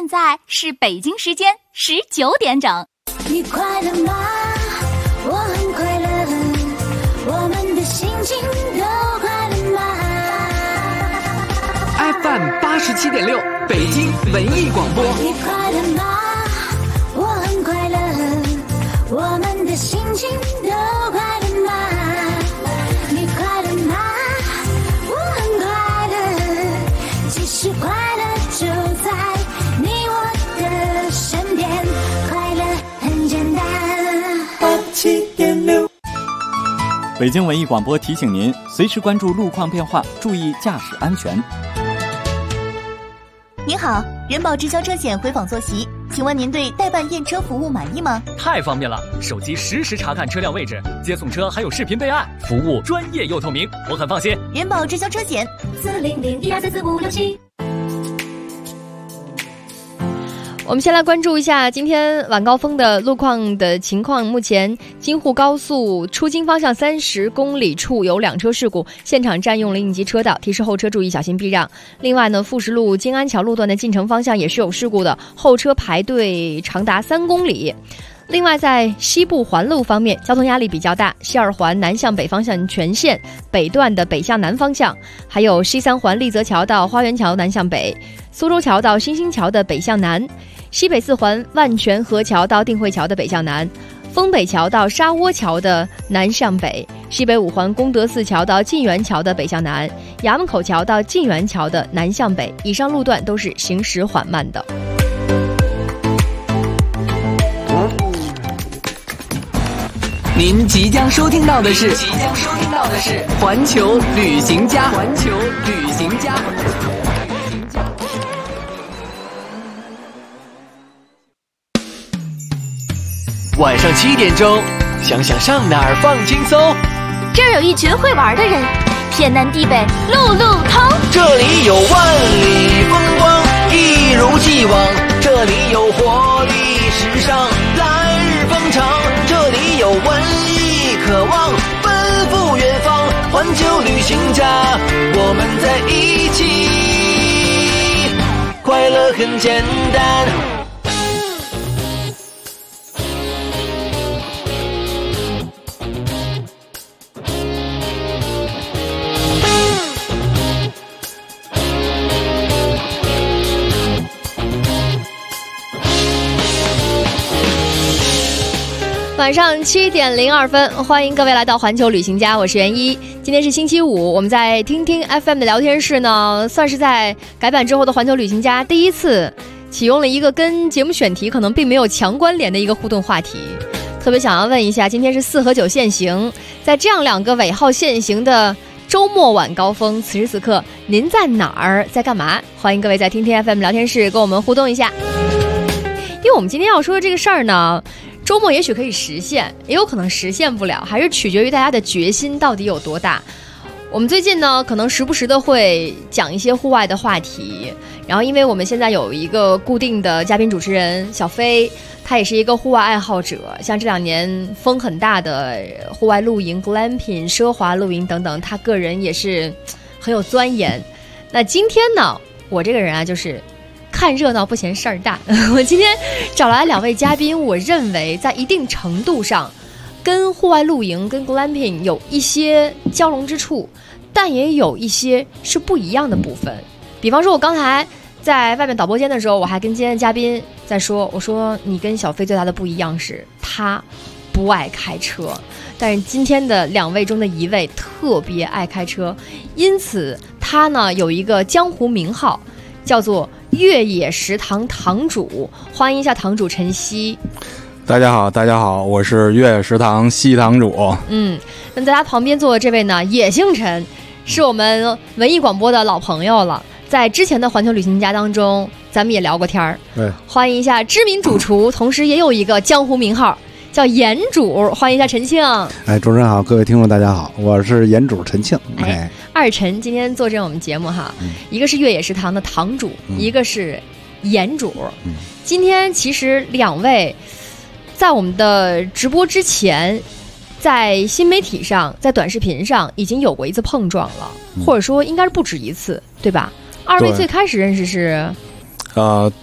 现在是北京时间19点整。 你快乐吗？我很快乐，我们的心情都快乐吗？ FM 87.6北京文艺广播。 你快乐吗？我很快乐，我们的心情都快乐吗？你快乐吗？我很快乐，其实快乐就在你我的身边，快乐很简单。87.6 北京文艺广播提醒您，随时关注路况变化，注意驾驶安全。 您好，人保直销车险回访坐席，请问您对代办验车服务满意吗？ 太方便了，手机实时查看车辆位置，接送车还有视频备案，服务专业又透明，我很放心。 人保直销车险 40012344567。 我们先来关注一下今天晚高峰的路况的情况。目前京沪高速出京方向30公里处有2车事故，现场占用了应急车道，提示后车注意小心避让。另外呢，富士路京安桥路段的进城方向也是有事故的，后车排队长达3公里。另外在西部环路方面，交通压力比较大，西二环南向北方向全线北段的北向南方向，还有西三环立泽桥到花园桥南向北，苏州桥到新兴桥的北向南，西北四环万泉河桥到定慧桥的北向南，丰北桥到沙窝桥的南向北，西北五环功德寺桥到晋源桥的北向南，衙门口桥到晋源桥的南向北，以上路段都是行驶缓慢的。 您即将收听到的是环球旅行家。晚上7点钟，想想上哪儿放轻松。 这儿有一群会玩的人，天南地北路路通。 这里有万里风光，一如既往。这里有活力时尚，来日方长。这里有文艺渴望，奔赴远方。环球旅行家，我们在一起，快乐很简单。 晚上7点02分，欢迎各位来到环球旅行家，我是袁一。今天是星期五，我们在听听 FM 的聊天室呢，算是在改版之后的环球旅行家第一次启用了一个跟节目选题可能并没有强关联的一个互动话题。特别想要问一下，今天是4和9限行，在这样2个尾号限行的周末晚高峰，此时此刻您在哪儿，在干嘛？欢迎各位在听听 FM 聊天室跟我们互动一下。因为我们今天要说的这个事儿呢，周末也许可以实现，也有可能实现不了，还是取决于大家的决心到底有多大。我们最近呢，可能时不时的会讲一些户外的话题，然后因为我们现在有一个固定的嘉宾主持人小飞，他也是一个户外爱好者，像这2年风很大的户外露营、glamping、奢华露营等等，他个人也是很有钻研。那今天呢，我这个人啊，就是看热闹不嫌事儿大。我今天找来2位嘉宾，我认为在一定程度上跟户外露营跟 glamping 有一些交融之处，但也有一些是不一样的部分。比方说我刚才在外面导播间的时候，我还跟今天的嘉宾在说，我说你跟小飞最大的不一样是他不爱开车，但是今天的2位中的1位特别爱开车，因此他呢有一个江湖名号叫做越野食堂堂主。欢迎一下堂主陈曦。 大家好，我是越野食堂西堂主。 那在他旁边坐的这位呢，也姓陈，是我们文艺广播的老朋友了，在之前的环球旅行家当中咱们也聊过天儿。 对， 欢迎一下知名主厨，同时也有一个江湖名号叫盐主，欢迎一下陈庆。 主持人好，各位听众大家好，我是盐主陈庆。 二陈今天坐镇我们节目哈，一个是越野食堂的堂主，一个是盐主。今天其实2位在我们的直播之前，在新媒体上，在短视频上已经有过一次碰撞了，或者说应该是不止一次，对吧？2位最开始认识是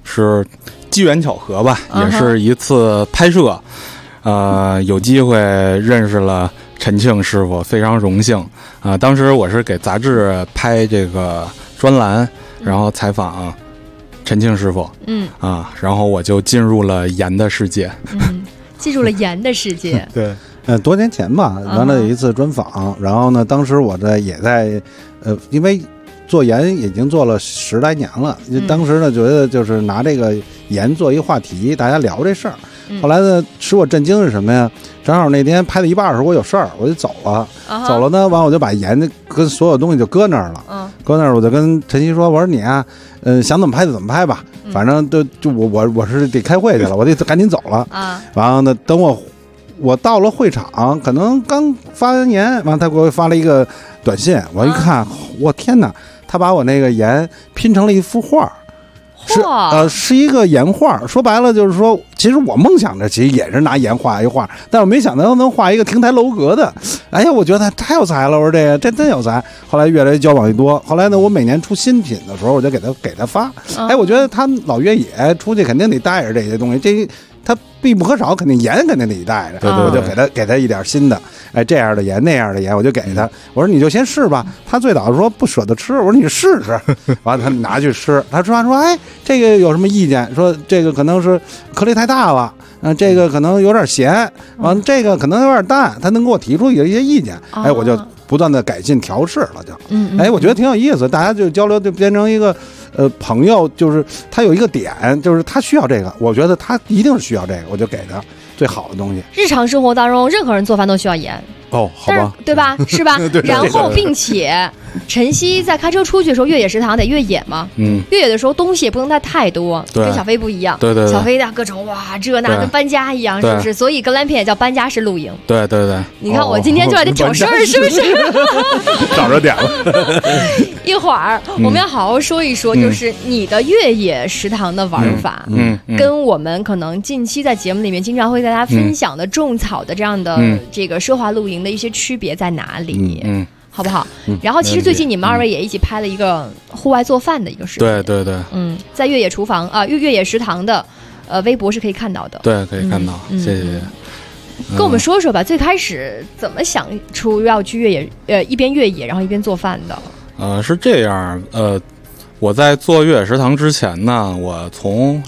是机缘巧合吧，也是一次拍摄，有机会认识了陈庆师傅，非常荣幸啊！当时我是给杂志拍这个专栏，然后采访陈庆师傅，然后我就进入了盐的世界， 进入了盐的世界， 对。 多年前吧，完了有一次专访，然后呢，当时我也在，因为做盐已经做了10来年了，当时呢觉得就是拿这个盐做一个话题，大家聊这事儿。后来呢，使我震惊是什么呀？正好那天拍到一半的时候，我有事儿，我就走了。走了呢，完我就把盐跟所有东西就搁那儿了。搁那儿，我就跟陈曦说：“我说你啊，想怎么拍就怎么拍吧，反正就我是得开会去了，我得赶紧走了。”完了呢，等我到了会场，可能刚发完言，完了他给我发了一个短信，我一看，我天哪，他把我那个盐拼成了一幅画，是一个盐画。说白了就是说，其实我梦想着其实也是拿盐画一画，但我没想到能画一个亭台楼阁的。哎呀，我觉得太有才了，我说这个真有才。后来越来越交往越多，后来呢，我每年出新品的时候，我就给他发。哎，我觉得他老越野出去肯定得带着这些东西，他必不可少，肯定盐肯定得带着，我就给他一点新的，哎，这样的盐那样的盐，我就给他，我说你就先试吧。他最早说不舍得吃，我说你试试，完了他拿去吃，他吃完说，哎，这个有什么意见？说这个可能是颗粒太大了，这个可能有点咸，完了这个可能有点淡，他能给我提出有一些意见，哎，我就不断的改进调试了，就，哎，我觉得挺有意思，大家就交流就变成一个。朋友就是他有一个点，就是他需要这个，我觉得他一定是需要这个，我就给他最好的东西。 日常生活当中，任何人做饭都需要盐。 哦，好吧， 对吧？是吧？然后，并且晨曦在开车出去的时候，越野食堂得越野嘛。越野的时候东西也不能带太多，跟小飞不一样。对，小飞的各种哇，这那跟搬家一样，是不是？所以格兰片也叫搬家式露营。 对。 你看我今天就来得挑事儿，是不是？ 找着点了。 一会儿我们要好好说一说，就是你的越野食堂的玩法，跟我们可能近期在节目里面经常会大家分享的种草的这样的这个奢华露营的一些区别在哪里？好不好？然后其实最近你们2位也一起拍了一个户外做饭的一个视频， 对， 在越野厨房啊，越野食堂的微博是可以看到的， 对，可以看到，谢谢。 跟我们说说吧，最开始怎么想出要去越野，一边越野然后一边做饭的？ 是这样，我在做越野食堂之前呢，我从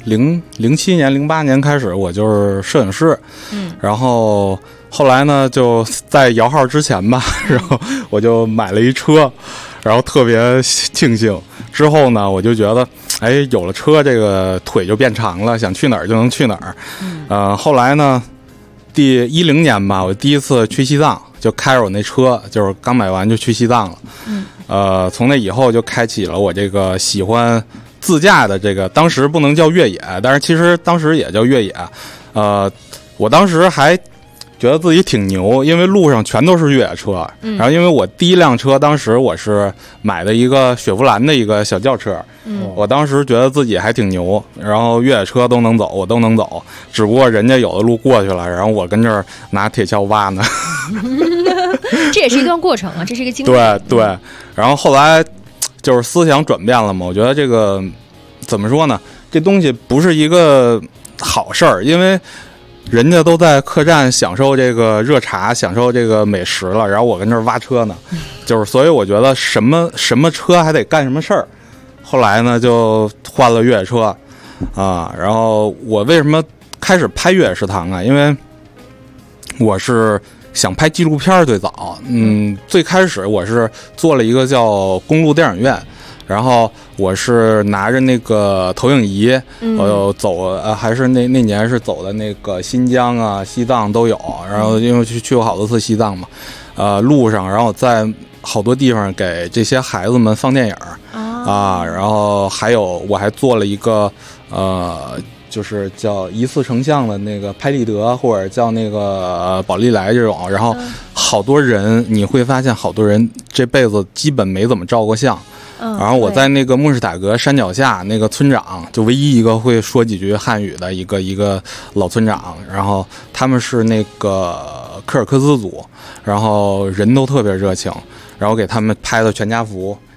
07年、08年开始，我就是摄影师，然后后来呢，就在摇号之前吧，然后我就买了一车，然后特别庆幸。之后呢，我就觉得，哎，有了车，这个腿就变长了，想去哪儿就能去哪儿。后来呢，第10年吧，我第一次去西藏，就开着我那车，就是刚买完就去西藏了。从那以后就开启了我这个喜欢自驾的这个，当时不能叫越野，但是其实当时也叫越野。我当时还觉得自己挺牛，因为路上全都是越野车。然后因为我第一辆车当时我是买的一个雪佛兰的一个小轿车，我当时觉得自己还挺牛，然后越野车都能走，我都能走，只不过人家有的路过去了，然后我跟这儿拿铁锹挖呢。 这也是一段过程啊，这是一个经历。 对，然后后来就是思想转变了嘛，我觉得这个怎么说呢，这东西不是一个好事儿，因为人家都在客栈享受这个热茶，享受这个美食了，然后我跟这儿挖车呢，就是所以我觉得什么车还得干什么事儿。后来呢，就换了越野车啊。然后我为什么开始拍越野食堂啊？因为我是想拍纪录片，最早，最开始我是做了一个叫公路电影院。然后我是拿着那个投影仪，我走还是那年是走的那个新疆啊、西藏都有。然后因为去过好多次西藏嘛，路上，然后在好多地方给这些孩子们放电影啊。然后还有我还做了一个就是叫一次成像的那个拍立得，或者叫那个宝丽来这种。然后好多人，你会发现好多人这辈子基本没怎么照过相。然后我在那个穆士塔格山脚下，那个村长就唯一一个会说几句汉语的一个老村长，然后他们是那个柯尔克孜族，然后人都特别热情，然后给他们拍的全家福，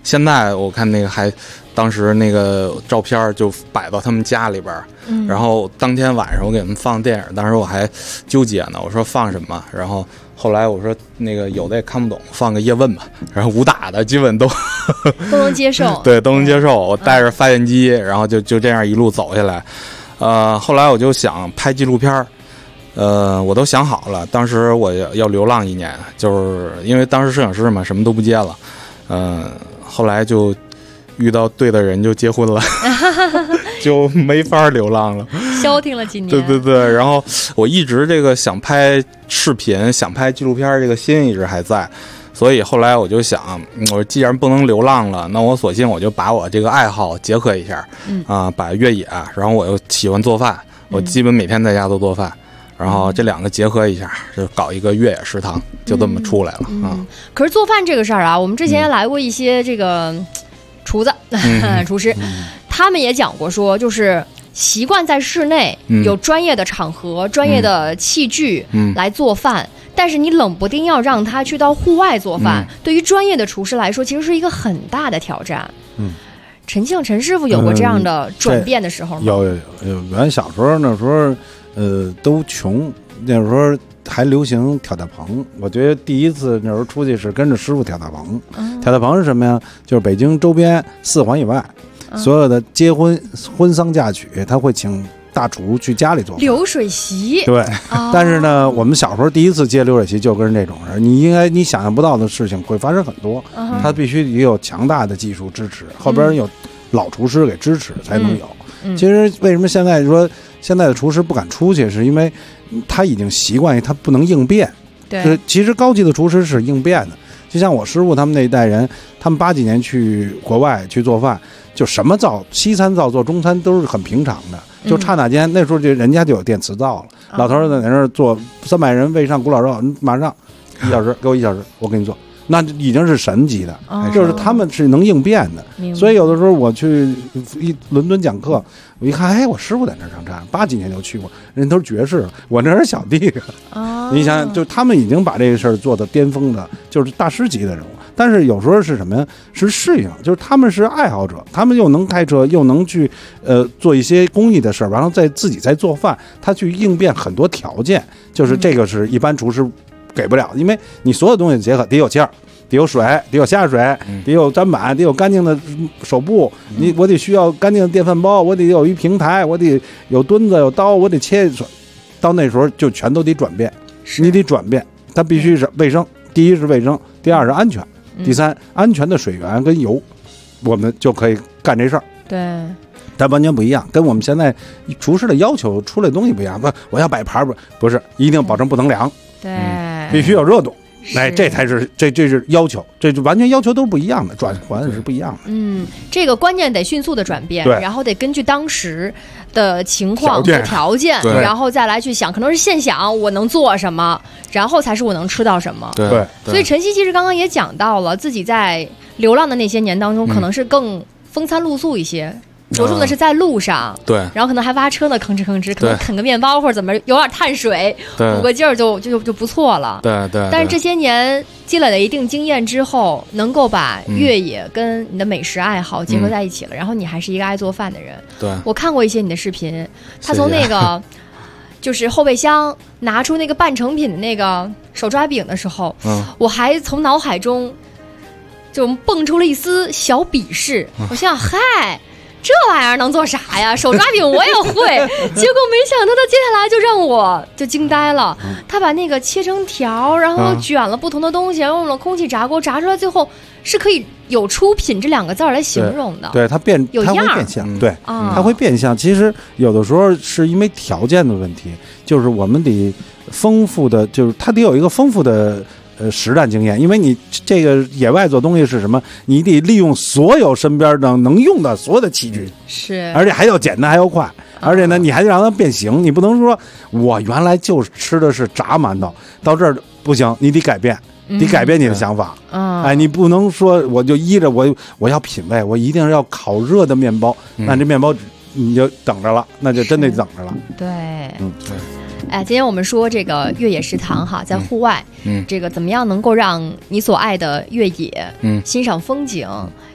现在我看那个当时那个照片就摆到他们家里边，然后当天晚上我给他们放电影，当时我还纠结呢，我说放什么，然后后来我说那个有的也看不懂，放个叶问吧，然后武打的基本都能接受， 对，都能接受。我带着发电机，然后就这样一路走下来。后来我就想拍纪录片，我都想好了，当时我要流浪1年，就是因为当时摄影师嘛，什么都不接了。后来就遇到对的人，就结婚了，就没法流浪了， 消停了几年。 对，然后我一直这个想拍视频、想拍纪录片这个心一直还在，所以后来我就想，我既然不能流浪了，那我索性我就把我这个爱好结合一下，把越野，然后我又喜欢做饭，我基本每天在家都做饭。然后这两个结合一下，就搞一个越野食堂，就这么出来了啊。 可是做饭这个事儿啊，我们之前也来过一些这个厨子、厨师，他们也讲过说，就是习惯在室内有专业的场合、专业的器具来做饭，但是你冷不丁要让他去到户外做饭，对于专业的厨师来说，其实是一个很大的挑战。陈师傅有过这样的转变的时候吗？ 有。原小时候那时候。都穷，那时候还流行挑大棚。我觉得第一次那时候出去是跟着师傅挑大棚。挑大棚是什么呀？就是北京周边4环以外，所有的结婚、婚丧嫁娶，他会请大厨去家里做饭。 流水席。 对，但是呢，我们小时候第一次接流水席就跟这种人，你想象不到的事情会发生很多。他必须也有强大的技术支持，后边有老厨师给支持才能有。其实为什么现在说现在的厨师不敢出去，是因为他已经习惯于他不能应变。 对， 其实高级的厨师是应变的，就像我师傅他们那一代人，他们80几年去国外去做饭，就什么灶，西餐灶做中餐都是很平常的，就刹那间，那时候就人家就有电磁灶了。老头在那儿做300人喂上古老肉，马上1小时，给我1小时，我给你做。那已经是神级的，就是他们是能应变的。所以有的时候我去伦敦讲课，我一看，哎，我师傅在那上站，80几年就去过，人都是爵士了，我那是小弟。你想想，就他们已经把这个事儿做到巅峰的，就是大师级的人物。但是有时候是什么呀？是适应，就是他们是爱好者，他们又能开车，又能去做一些公益的事儿，然后自己在做饭，他去应变很多条件，就是这个是一般厨师给不了，因为你所有东西结合，得有气儿，得有水，得有下水，得有砧板，得有干净的手部，我得需要干净的电饭煲，我得有一平台，我得有墩子有刀，我得切，到那时候就全都得转变，你得转变，它必须是卫生，第一是卫生，第二是安全，第三安全的水源跟油，我们就可以干这事儿。 对， 它完全不一样，跟我们现在厨师的要求出来的东西不一样。我要摆盘不是，一定保证不能凉， 对， 必须有热度。哎，这才是这是要求，这就完全要求都是不一样的，转换是不一样的。 这个观念得迅速的转变，然后得根据当时的情况条件，然后再来去想，可能是现想我能做什么，然后才是我能吃到什么。 对， 所以晨曦其实刚刚也讲到了，自己在流浪的那些年当中，可能是更风餐露宿一些。着重的是在路上， 对， 然后可能还挖车呢，吭哧吭哧，可能啃个面包或者怎么，有点碳水，补个劲儿就不错了。 对。 但是这些年积累了一定经验之后，能够把越野跟你的美食爱好结合在一起了，然后你还是一个爱做饭的人。 对， 我看过一些你的视频，他从那个就是后备箱拿出那个半成品的那个手抓饼的时候，我还从脑海中就蹦出了一丝小鄙视，我想嗨。这玩意儿能做啥呀？手抓饼我也会，结果没想到他接下来就让我就惊呆了。他把那个切成条，然后卷了不同的东西，用了空气炸锅炸出来，最后是可以有出品这2个字来形容的。 对，它会变相，对，它会变相。其实有的时候是因为条件的问题，就是我们得丰富的，就是它得有一个丰富的。实战经验，因为你这个野外做东西是什么？你得利用所有身边的能用的所有的器具， 是， 而且还要简单，还要快，而且呢，你还得让它变形。你不能说我原来就吃的是炸馒头，到这儿不行，你得改变，得改变你的想法。哎，你不能说我就依着我要品味，我一定要烤热的面包，那这面包你就等着了，那就真得等着了。 对，对。哎，今天我们说这个越野食堂哈，在户外，这个怎么样能够让你所爱的越野，欣赏风景，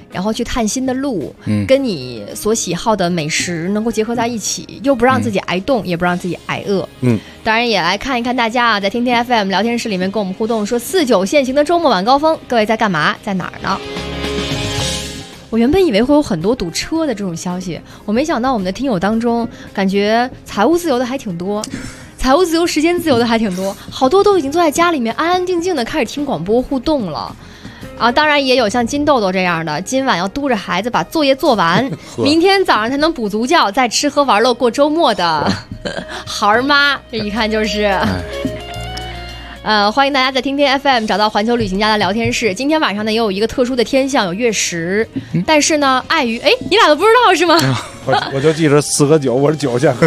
然后去探新的路，跟你所喜好的美食能够结合在一起，又不让自己挨冻，也不让自己挨饿。当然也来看一看大家啊，在听听 FM 聊天室里面跟我们互动，说49限行的周末晚高峰，各位在干嘛，在哪儿呢？我原本以为会有很多堵车的这种消息，我没想到我们的听友当中，感觉财务自由的还挺多，财务自由、时间自由的还挺多，好多都已经坐在家里面安安静静的开始听广播互动了。啊，当然也有像金豆豆这样的，今晚要督着孩子把作业做完，明天早上才能补足觉，再吃喝玩乐过周末的孩儿妈，这一看就是。欢迎大家在听听 FM 找到环球旅行家的聊天室。今天晚上呢也有一个特殊的天象，有月食，但是呢碍于你俩都不知道是吗？ 我就记着4个9，我是9线。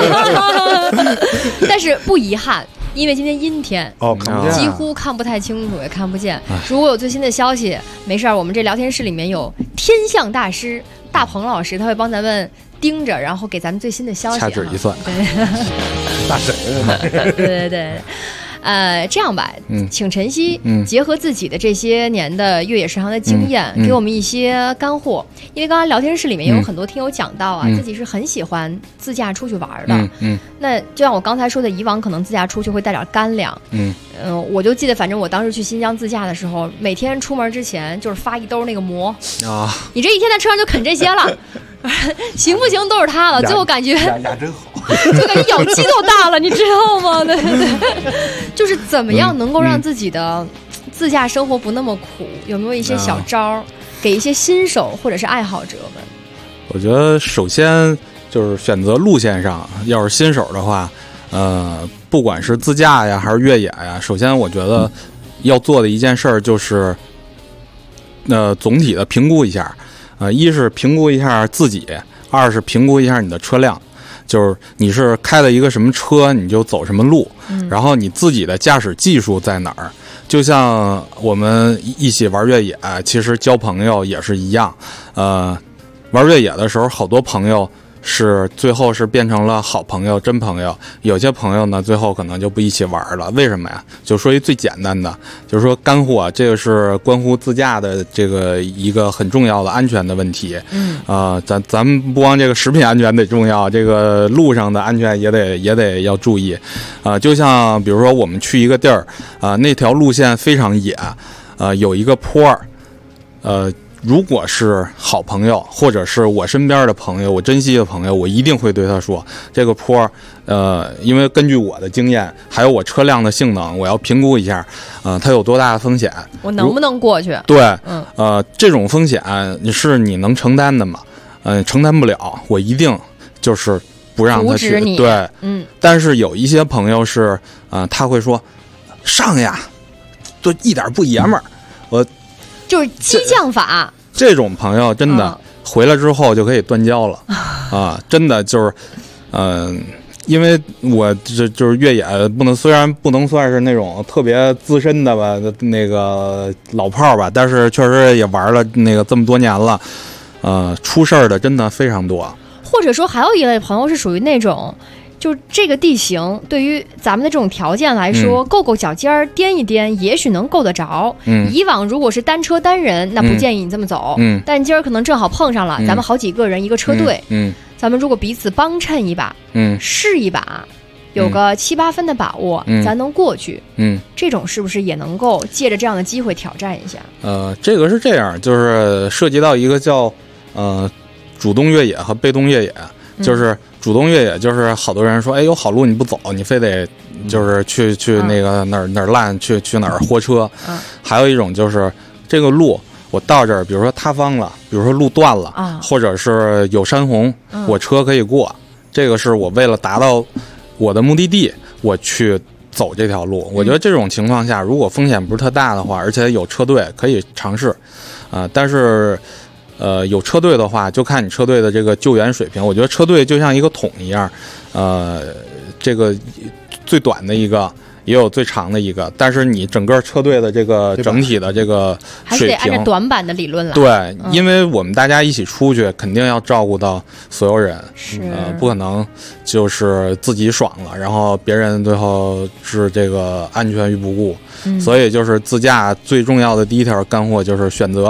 但是不遗憾，因为今天阴天看不见， 几乎看不太清楚，也看不见。如果有最新的消息，没事儿，我们这聊天室里面有天象大师大鹏老师，他会帮咱们盯着，然后给咱们最新的消息， 掐指一算。 对， 大神。 对。这样吧，请晨曦结合自己的这些年的越野适航的经验，给我们一些干货。因为刚才聊天室里面也有很多听友讲到啊，自己是很喜欢自驾出去玩的。那就像我刚才说的，以往可能自驾出去会带点干粮。我就记得，反正我当时去新疆自驾的时候，每天出门之前就是发一兜那个馍啊，你这一天在车上就啃这些了。行不行都是他了，最后感觉牙真好， 就感觉咬肌都大了，你知道吗？对，就是怎么样能够让自己的自驾生活不那么苦？有没有一些小招给一些新手或者是爱好者们？ 我觉得首先就是选择路线上，要是新手的话，不管是自驾呀还是越野呀，首先我觉得要做的一件事儿就是，总体的评估一下。一是评估一下自己，二是评估一下你的车辆，就是你是开了一个什么车，你就走什么路，然后你自己的驾驶技术在哪儿。就像我们一起玩越野，其实交朋友也是一样。玩越野的时候，好多朋友是最后是变成了好朋友、真朋友。有些朋友呢，最后可能就不一起玩了。为什么呀？就说一最简单的，就是说干货，这个是关乎自驾的这个一个很重要的安全的问题。咱们不光这个食品安全得重要，这个路上的安全也得要注意。就像比如说我们去一个地儿，那条路线非常野，有一个坡，如果是好朋友，或者是我身边的朋友，我珍惜的朋友，我一定会对他说，这个坡，因为根据我的经验，还有我车辆的性能，我要评估一下，它有多大的风险， 我能不能过去？ 对，这种风险是你能承担的吗？承担不了，我一定就是不让他去。对，但是有一些朋友是，他会说，上呀，就一点不爷们儿，我。 就是激将法， 这种朋友真的回来之后就可以断交了真的就是，因为我就是越野虽然不能算是那种特别资深的吧，那个老炮吧，但是确实也玩了那个这么多年了，出事儿的真的非常多。 或者说还有一类朋友是属于那种。就这个地形对于咱们的这种条件来说，够脚尖儿颠一颠也许能够得着。以往如果是单车单人，那不建议你这么走。但今儿可能正好碰上了，咱们好几个人一个车队，咱们如果彼此帮衬一把，试一把，有个7、8分的把握，咱能过去。这种是不是也能够借着这样的机会挑战一下？ 这个是这样，就是涉及到一个叫主动越野和被动越野，就是主动越野，就是好多人说，有好路你不走，你非得就是去那个哪儿烂，去哪儿豁车。还有一种就是这个路我到这儿，比如说塌方了，比如说路断了，或者是有山洪，我车可以过。这个是我为了达到我的目的地，我去走这条路。我觉得这种情况下，如果风险不是特大的话，而且有车队可以尝试。但是。有车队的话，就看你车队的这个救援水平。我觉得车队就像一个桶一样，这个最短的一个，也有最长的一个，但是你整个车队的这个整体的这个水平，还是得按照短板的理论来。 对，因为我们大家一起出去，肯定要照顾到所有人，不可能就是自己爽了，然后别人最后是这个安全于不顾。所以就是自驾最重要的第一条干货就是选择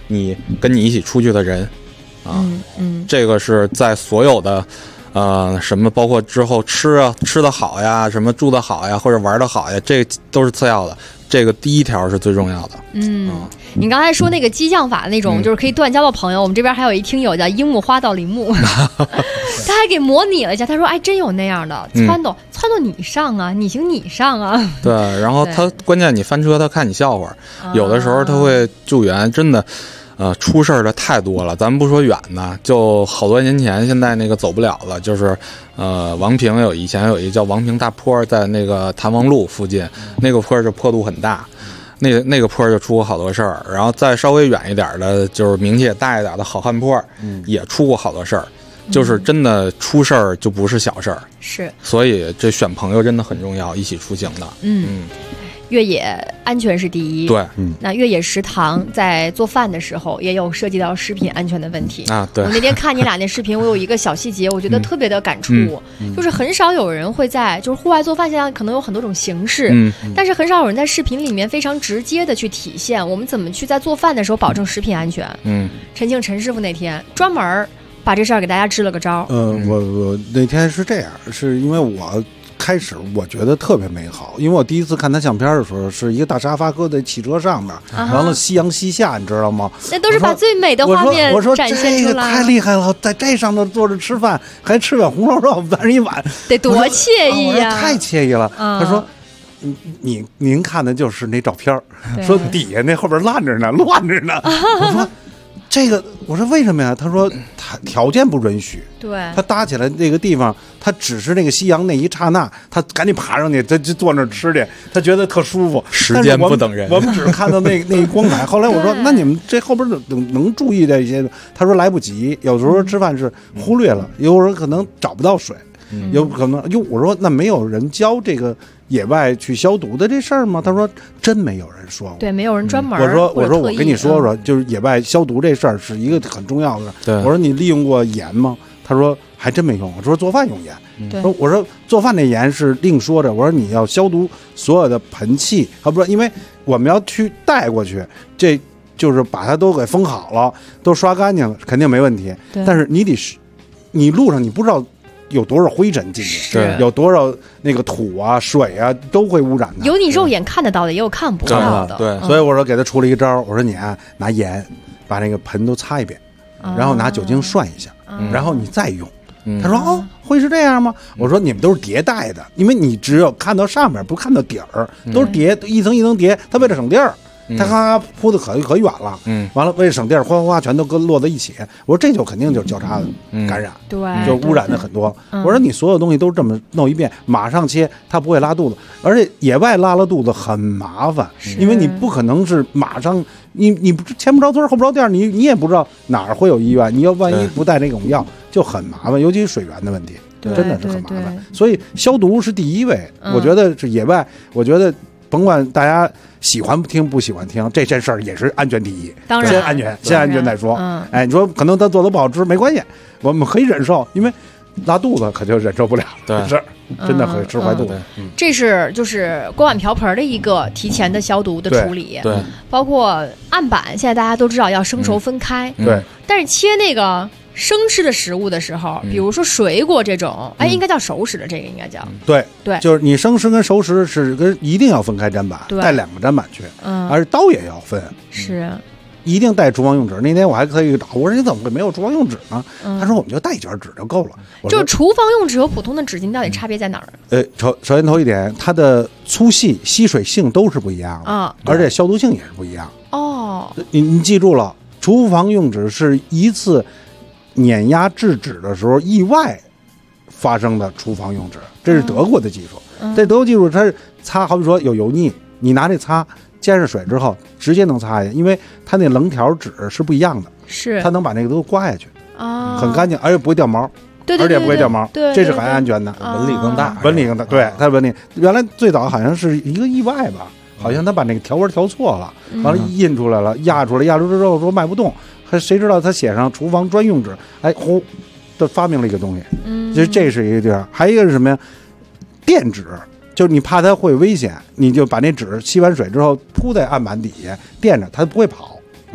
你跟你一起出去的人啊，这个是在所有的什么包括之后吃的好呀，什么住的好呀，或者玩的好呀，这都是次要的。这个第一条是最重要的。 你刚才说那个激将法那种，就是可以断交的朋友，我们这边还有一听友叫樱木花道铃木，他还给模拟了一下，他说：“哎，真有那样的，撺掇你上啊，你行你上啊。” 对，然后他关键你翻车，他看你笑话，有的时候他会救援，真的。出事儿的太多了，咱们不说远的，就好多年前，现在那个走不了了，就是王平以前有一个叫王平大坡，在那个谭王路附近，那个坡就坡度很大，那个坡就出过好多事儿，然后再稍微远一点的，就是名气也大一点的好汉坡，也出过好多事儿。就是真的出事儿就不是小事儿， 是， 所以这选朋友真的很重要，一起出行的。 越野安全是第一。 对， 那越野食堂在做饭的时候也有涉及到食品安全的问题啊。对， 我那天看你俩那视频，我有一个小细节，我觉得特别的感触，就是很少有人会在就是户外做饭，现在可能有很多种形式，但是很少有人在视频里面非常直接的去体现我们怎么去在做饭的时候保证食品安全。陈庆陈师傅那天专门把这事儿给大家支了个招。 我那天是这样，是因为我开始我觉得特别美好，因为我第一次看他相片的时候，是一个大沙发搁在汽车上面，完了夕阳西下，你知道吗？ 那都是把最美的画面展现出来。 太厉害了，在这上头坐着吃饭，还吃碗红烧肉，碗一碗， 得多惬意呀！ 太惬意了。他说。您看的就是那照片，说底下那后边烂着呢，乱着呢。我说这个，我说为什么呀？他说他条件不允许， 对， 他搭起来那个地方，他只是那个夕阳那一刹那，他赶紧爬上去，他就坐那吃去，他觉得特舒服。 时间不等人， 我们只看到那一光彩。后来我说，那你们这后边能注意这些？他说来不及，有时候吃饭是忽略了，有时候可能找不到水。有可能我说那没有人教这个野外去消毒的这事儿吗？他说真没有人说过， 对，没有人专门。 我说我跟你说说，就是野外消毒这事儿是一个很重要的。 对， 我说你利用过盐吗？他说还真没用。我说做饭用盐。 对， 我说做饭那盐是另说着。我说你要消毒所有的盆器，不是因为我们要去带过去，这就是把它都给封好了，都刷干净了，肯定没问题。但是你路上你不知道。有多少灰尘进去？有多少那个土啊、水啊都会污染的。 有你肉眼看得到的，也有看不到的。 对，所以我说给他出了一个招，我说你拿盐把那个盆都擦一遍，然后拿酒精涮一下，然后你再用。他说会是这样吗？我说你们都是叠带的，因为你只有看到上面，不看到底儿，都是叠一层一层叠，他为了省地儿。他咔咔铺的可远了，完了为了省地儿，哗全都落在一起。我说这就肯定就是交叉的感染， 对， 就污染的很多。我说你所有东西都这么弄一遍，马上切，它不会拉肚子，而且野外拉了肚子很麻烦，因为你不可能是马上，你前不着村后不着店，你也不知道哪儿会有医院，你要万一不带这种药就很麻烦，尤其是水源的问题，真的是很麻烦。所以消毒是第一位，我觉得是野外，我觉得。甭管大家喜欢听不喜欢听，这件事儿也是安全第一。 当然， 先安全再说。哎，你说可能他做的不好吃没关系，我们可以忍受，因为拉肚子可就忍受不了了。是，真的会吃坏肚子。 这是就是锅碗瓢盆的一个提前的消毒的处理。 对， 包括案板，现在大家都知道要生熟分开。 对， 但是切那个。生吃的食物的时候，比如说水果这种，应该叫熟食的，这个应该叫对，就是你生食跟熟食是一定要分开砧板，带两个砧板去，而且刀也要分， 是一定带厨房用纸。那天我还特意找，我说你怎么会没有厨房用纸呢？他说我们就带一卷纸就够了。 就是厨房用纸和普通的纸巾到底差别在哪儿？ 首先头一点，它的粗细、吸水性都是不一样的而且消毒性也是不一样。你记住了，厨房用纸是一次。碾压制纸的时候意外发生的厨房用纸，这是德国的技术。这德国技术它是擦，好比说有油腻，你拿这擦沾上水之后直接能擦下去，因为它那棱条纸是不一样的， 是它能把那个都刮下去很干净，而且不会掉毛。而且不会掉毛，这是很安全的， 纹理更大， 纹理更大。对，它纹理原来最早好像是一个意外吧，好像他把那个条纹调错了，完了印出来了，压出来之后说卖不动。谁知道他写上厨房专用纸，呼，他发明了一个东西，其实这是一个地儿。还有一个是什么呀？垫纸，就是你怕它会危险，你就把那纸吸完水之后铺在案板底下垫着，它不会跑。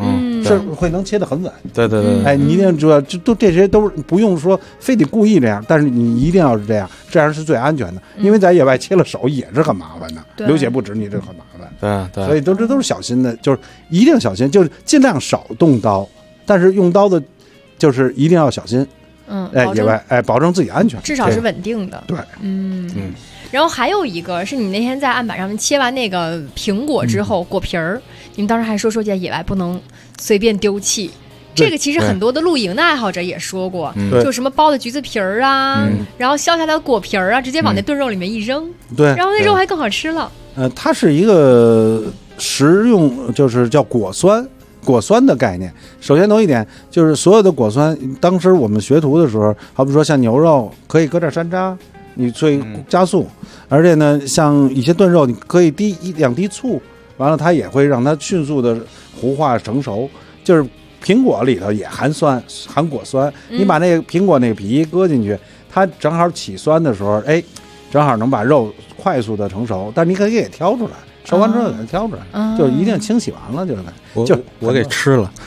是会能切得很稳。 对对对， 哎，你一定知道，这些都是不用说非得故意这样，但是你一定要是这样，这样是最安全的。因为在野外切了手也是很麻烦的，流血不止，你这很麻烦。 对， 所以这都是小心的，就是一定小心，就是尽量少动刀，但是用刀的，就是一定要小心。野外保证自己安全， 至少是稳定的。 对， 然后还有一个是你那天在案板上面切完那个苹果之后，果皮儿，你们当时还说在野外不能随便丢弃。这个其实很多的露营的爱好者也说过，就什么剥的橘子皮儿啊，然后削下来的果皮儿啊，直接往那炖肉里面一扔， 对， 然后那肉还更好吃了。 它是一个食用，就是叫果酸的概念。首先头一点就是所有的果酸，当时我们学徒的时候，好比说像牛肉可以搁点山楂，你所以加速，而且呢，像一些炖肉，你可以滴1-2滴醋，完了它也会让它迅速的糊化成熟。就是苹果里头也含酸，含果酸，你把那个苹果那个皮搁进去，它正好起酸的时候，正好能把肉快速的成熟，但你可以给挑出来。收完之后给它挑出来，就一定清洗完了， 我给吃了，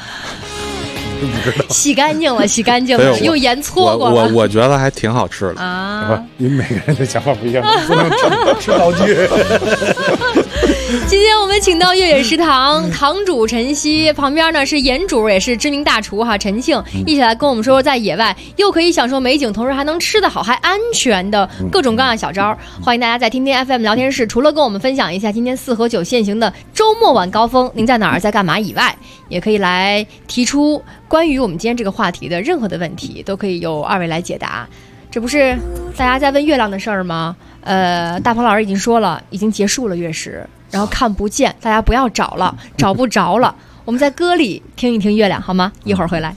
洗干净了，用盐搓过了。 我觉得还挺好吃的啊。 因为每个人的想法不一样，不能吃道具。 今天我们请到越野食堂堂主陈曦，旁边呢是盐主，也是知名大厨陈庆，一起来跟我们说在野外又可以享受美景，同时还能吃得好，还安全的各种各样的小招。欢迎大家在听听 FM 聊天室，除了跟我们分享一下今天4和9限行的周末晚高峰您在哪儿在干嘛以外，也可以来提出关于我们今天这个话题的任何的问题，都可以由2位来解答。这不是大家在问月亮的事儿吗？大鹏老师已经说了，已经结束了月食，然后看不见，大家不要找了，找不着了。我们在歌里听一听月亮好吗？一会儿回来。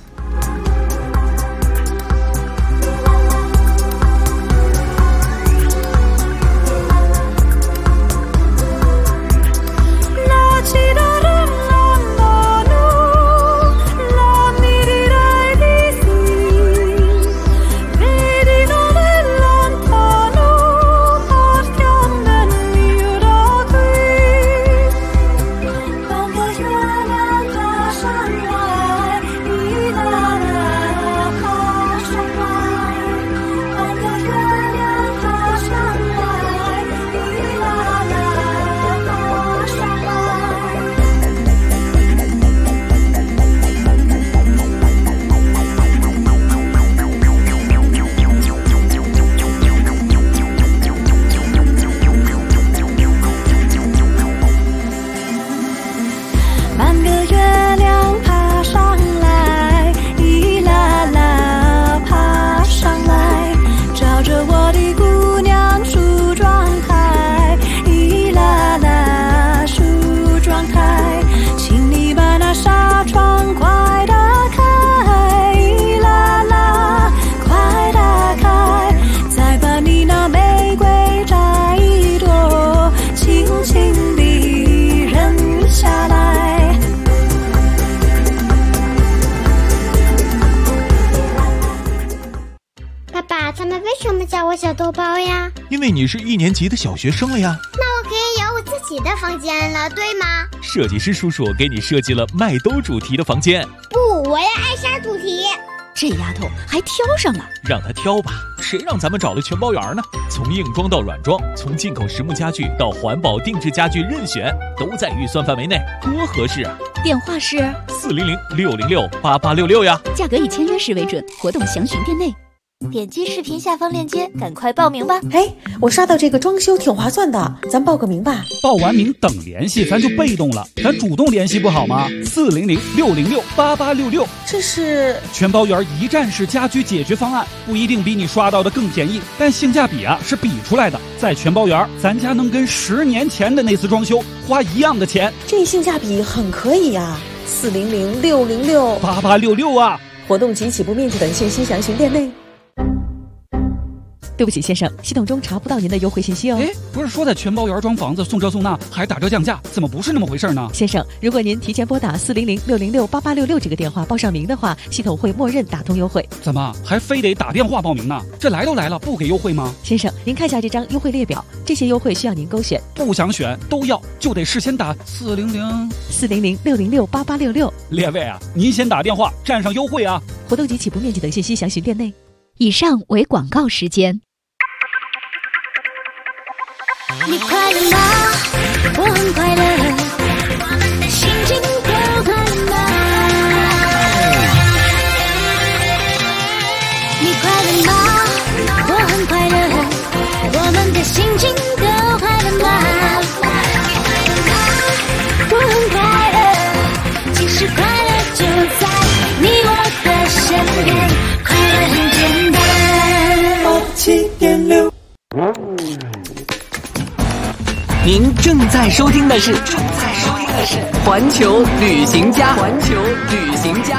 小豆包呀？ 因为你是1年级的小学生了呀。 那我可以有我自己的房间了，对吗？ 设计师叔叔给你设计了麦兜主题的房间。 不，我要艾莎主题。 这丫头还挑上了， 让她挑吧，谁让咱们找了全包圆呢？从硬装到软装，从进口实木家具到环保定制家具，任选，都在预算范围内，多合适啊！ 电话是 400-606-8866呀， 价格以签约时为准，活动详询店内。 点击视频下方链接，赶快报名吧！ 我刷到这个装修挺划算的，咱报个名吧。 报完名等联系，咱就被动了，咱主动联系不好吗？400-606-8866， 这是全包圆一站式家居解决方案，不一定比你刷到的更便宜，但性价比是比出来的。在全包圆，咱家能跟10年前的那次装修花一样的钱， 这性价比很可以呀。400-606-8866 啊！ 活动及起步面积等信息详询店内。 对不起，先生，系统中查不到您的优惠信息哦。 哎，不是说在全包园装房子送这送那还打折降价，怎么不是那么回事呢？ 先生，如果您提前拨打400-606-8866这个电话报上名的话，系统会默认打通优惠。 怎么还非得打电话报名呢？这来都来了，不给优惠吗？ 先生，您看下这张优惠列表，这些优惠需要您勾选。 不想选都要，就得事先打 400-606-8866。 列位啊，您先打电话占上优惠啊！ 活动及起步面积等信息详询店内。 以上为广告时间。 你快乐吗？我很快乐，我们的心情都快乐吗？你快乐吗？我很快乐，我们的心情都快乐吗？我很快乐，其实快乐就在你我的身边，快乐很简单。87.6。 您正在收听的是环球旅行家。环球旅行家。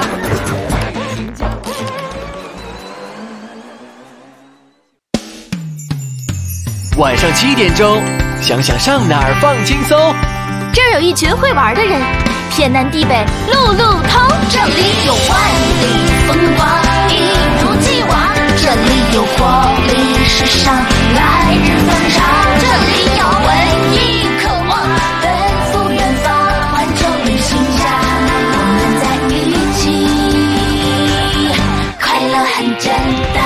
晚上7点钟，想想上哪儿放轻松。 这儿有一群会玩的人，天南地北路路通。这里有万里风光，一如既往。这里有活力时尚，来日方长。这里有文艺渴望，奔赴远方。环球旅行家，我们在一起，快乐很简单。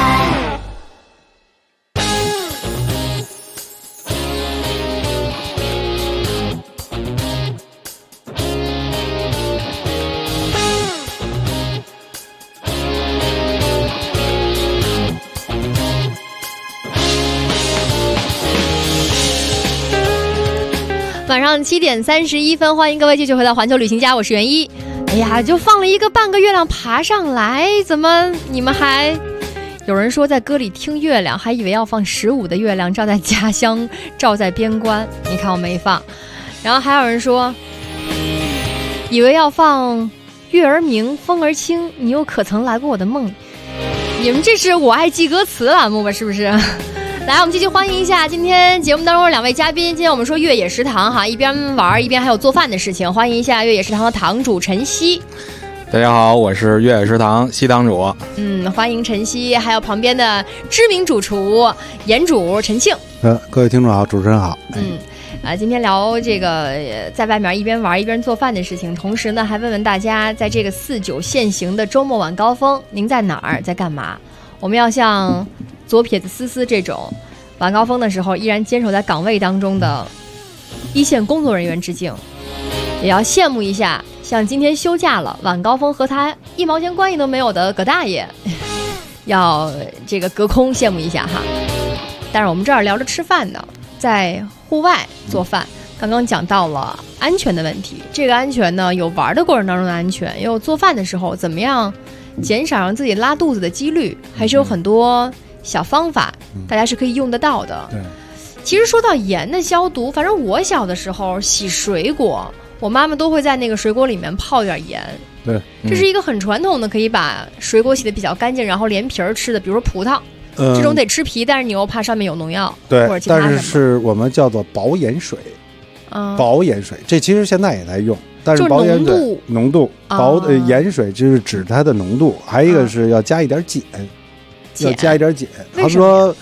晚上7点31分，欢迎各位继续回到环球旅行家，我是袁一。哎呀，就放了一个半个月亮爬上来，怎么你们还有人说在歌里听月亮，还以为要放15的月亮照在家乡，照在边关，你看我没放。然后还有人说以为要放月儿明风儿轻，你又可曾来过我的梦里。你们这是我爱记歌词栏目吧，是不是？来，我们继续欢迎一下今天节目当中的2位嘉宾。今天我们说越野食堂哈，一边玩一边还有做饭的事情。欢迎一下越野食堂的堂主陈曦。 大家好，我是越野食堂西堂主。 欢迎陈曦，还有旁边的知名主厨严主陈庆。 各位听众好，主持人好。 今天聊这个在外面一边玩一边做饭的事情，同时呢还问问大家，在这个4-9限行的周末晚高峰，您在哪儿，在干嘛？我们要像左撇子思思这种晚高峰的时候依然坚守在岗位当中的一线工作人员致敬，也要羡慕一下像今天休假了晚高峰和他1毛钱关系都没有的葛大爷，要这个隔空羡慕一下哈。但是我们这儿聊着吃饭呢，在户外做饭，刚刚讲到了安全的问题。这个安全呢，有玩的过程当中的安全，也有做饭的时候怎么样减少让自己拉肚子的几率，还是有很多小方法，大家是可以用得到的。 对， 其实说到盐的消毒，反正我小的时候洗水果，我妈妈都会在那个水果里面泡点盐。 对， 这是一个很传统的，可以把水果洗得比较干净，然后连皮儿吃的，比如说葡萄。这种得吃皮，但是你又怕上面有农药， 对， 或者其他什么。 但是我们叫做薄盐水，薄盐水，这其实现在也在用，但是薄盐水浓度薄盐水就是指它的浓度，还有一个是要加一点碱，要加一点碱。他说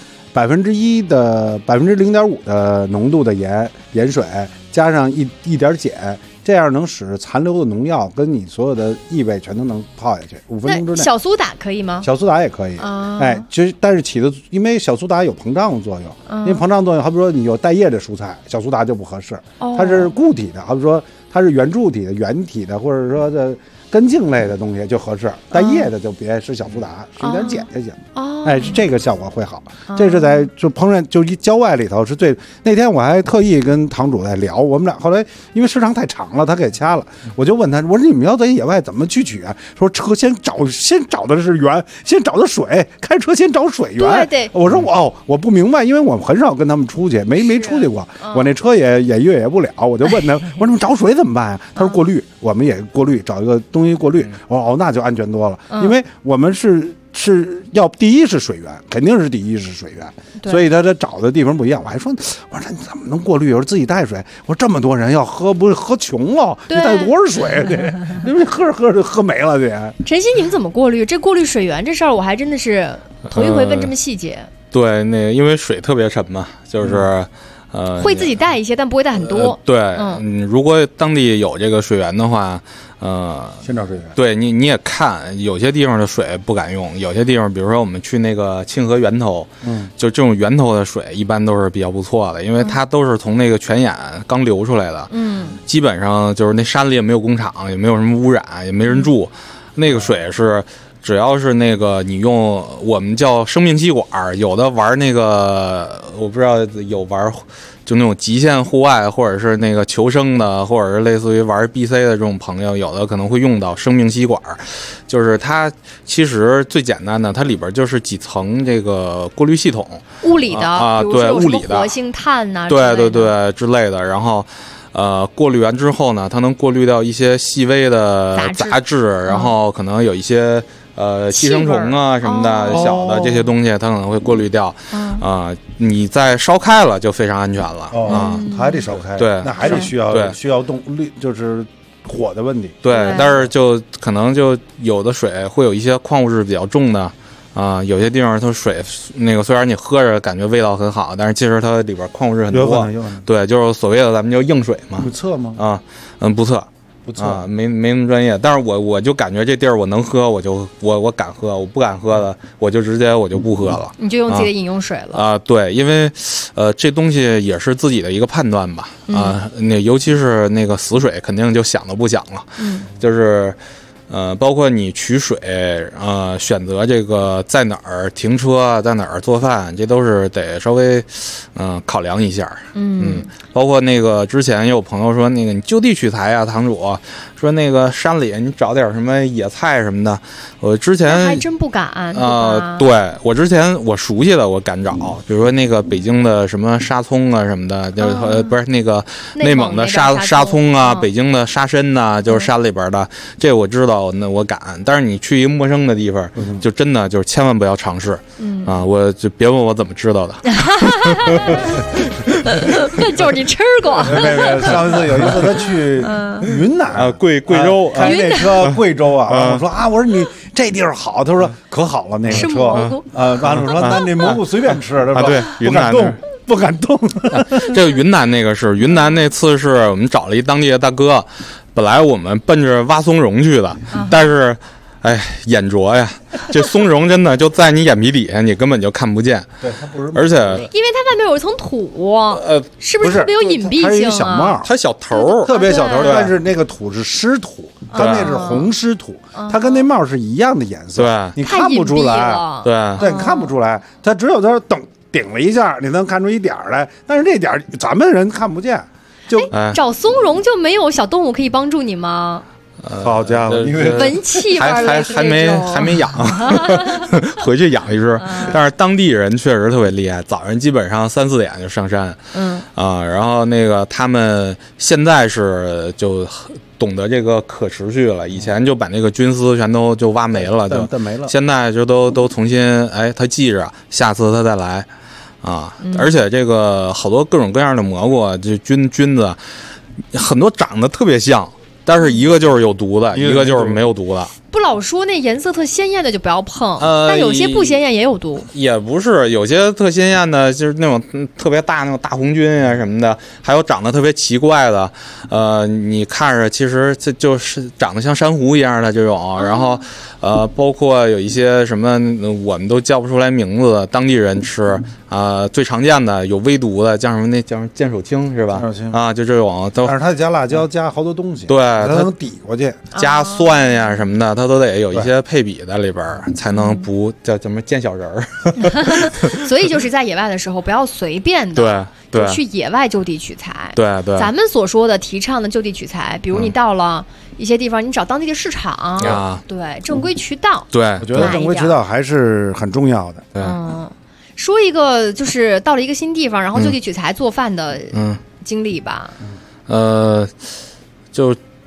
1%的0.5%的浓度的盐水加上一点碱。这样能使残留的农药跟你所有的异味全都能泡下去，5分钟之内。 小苏打可以吗？ 小苏打也可以，其实但是因为小苏打有膨胀作用，因为膨胀作用，好比说你有带叶的蔬菜，小苏打就不合适，它是固体的，好比说它是圆柱体的、圆体的，或者说的根茎类的东西就合适，带叶的就别是小苏打，是一点碱就行。这个效果会好。这是在就烹饪就郊外里头是最。那天我还特意跟堂主在聊，我们俩后来因为时长太长了，他给掐了，我就问他，我说你们要在野外怎么去取啊？说车先找的是源，先找的水，开车先找水源。 对， 我说我不明白，因为我很少跟他们出去，没出去过，我那车也越野不了，我就问他，我说你们找水怎么办呀？他说过滤，我们也过滤，找一个东西过滤。我说那就安全多了，因为我们是是要第一是水源，肯定是第一是水源，所以他找的地方不一样。我还说，我说你怎么能过滤？有时候自己带水，我说这么多人要喝，不是喝穷了？你带多少水啊？这因为喝着喝没了这。 晨曦，你们怎么过滤？这过滤水源这事儿，我还真的是头一回问这么细节。 对，那因为水特别沉嘛，就是会自己带一些，但不会带很多。 对，如果当地有这个水源的话。 先找水源。 对你也看，有些地方的水不敢用，有些地方，比如说我们去那个清河源头，就这种源头的水一般都是比较不错的，因为它都是从那个泉眼刚流出来的，基本上就是那山里也没有工厂，也没有什么污染，也没人住，那个水是。只要是那个你用我们叫生命吸管，有的玩那个我不知道有玩就那种极限户外或者是那个求生的，或者是类似于玩 BC 的这种朋友，有的可能会用到生命吸管，就是它其实最简单的，它里边就是几层这个过滤系统， 物理的对，物理的活性炭呐， 对之类的，然后。过滤完之后呢，它能过滤掉一些细微的杂质，然后可能有一些寄生虫啊什么的小的这些东西，它可能会过滤掉。你再烧开了就非常安全了还得烧开， 对， 那还得需要动力，就是火的问题。 对，但是就可能就有的水会有一些矿物质比较重的。有些地方它水那个虽然你喝着感觉味道很好，但是其实它里边矿物质很多。对，就是所谓的咱们叫硬水嘛。 不测吗？ 不测。没那么专业。但是我就感觉这地儿我能喝，我敢喝；我不敢喝的，我就直接我就不喝了。 你就用自己的饮用水了。 对，因为这东西也是自己的一个判断吧。那尤其是那个死水，肯定就想都不想了。就是。包括你取水，选择这个在哪儿停车，在哪儿做饭，这都是得稍微，考量一下。包括那个之前也有朋友说，那个你就地取材啊，堂主说那个山里你找点什么野菜什么的，我之前还真不敢。 对我之前我熟悉的我敢找，比如说那个北京的什么沙葱啊什么的，就是不是那个内蒙的沙葱啊，北京的沙参呐，就是山里边的，这我知道。那我敢，但是你去一个陌生的地方，就真的就是千万不要尝试。我就别问我怎么知道的。 就是你吃过。 没，上一次有一次他去云南贵州， 开那车贵州啊，我说我说你这地儿好，他说可好了那个车完了我说那蘑菇随便吃，他说对， 不敢动。不敢动。 这个云南那个是云南那次是我们找了一当地的大哥，本来我们奔着挖松茸去的，但是眼拙呀，这松茸真的就在你眼皮底下，你根本就看不见。 对，它不是， 而且因为它外面有一层土，是不是特别有隐蔽性啊？ 它是一小帽， 它小头， 特别小头，但是那个土是湿土，它那是红湿土，它跟那帽是一样的颜色， 对， 你看不出来， 对， 你看不出来，它只有在顶了一下，你能看出一点来，但是这点咱们人看不见。就找松茸就没有小动物可以帮助你吗？ 好家伙，因为闻气味还没养，回去养一只。但是当地人确实特别厉害，早上基本上3、4点就上山，然后那个他们现在是就懂得这个可持续了，以前就把那个菌丝全都就挖没了，就没了。 现在就都重新他记着，下次他再来。而且这个好多各种各样的蘑菇，就菌子，很多长得特别像，但是一个就是有毒的，一个就是没有毒的。 不老说那颜色特鲜艳的就不要碰，但有些不鲜艳也有毒。 也不是，有些特鲜艳的，就是那种特别大那种大红菌啊什么的，还有长得特别奇怪的，你看着其实这就是长得像珊瑚一样的这种，然后包括有一些什么我们都叫不出来名字的，当地人吃最常见的有微毒的，叫什么那叫剑手青是吧？就这种都。 但是它加辣椒加好多东西， 对， 它能抵过去， 加蒜呀什么的。它都得有一些配比在里边，才能不叫怎么见小人儿。 所以就是在野外的时候，不要随便的对去野外就地取材。 对， 咱们所说的提倡的就地取材，比如你到了一些地方，你找当地的市场对正规渠道。 对， 我觉得正规渠道还是很重要的。 对， 说一个就是到了一个新地方，然后就地取材做饭的经历吧。 就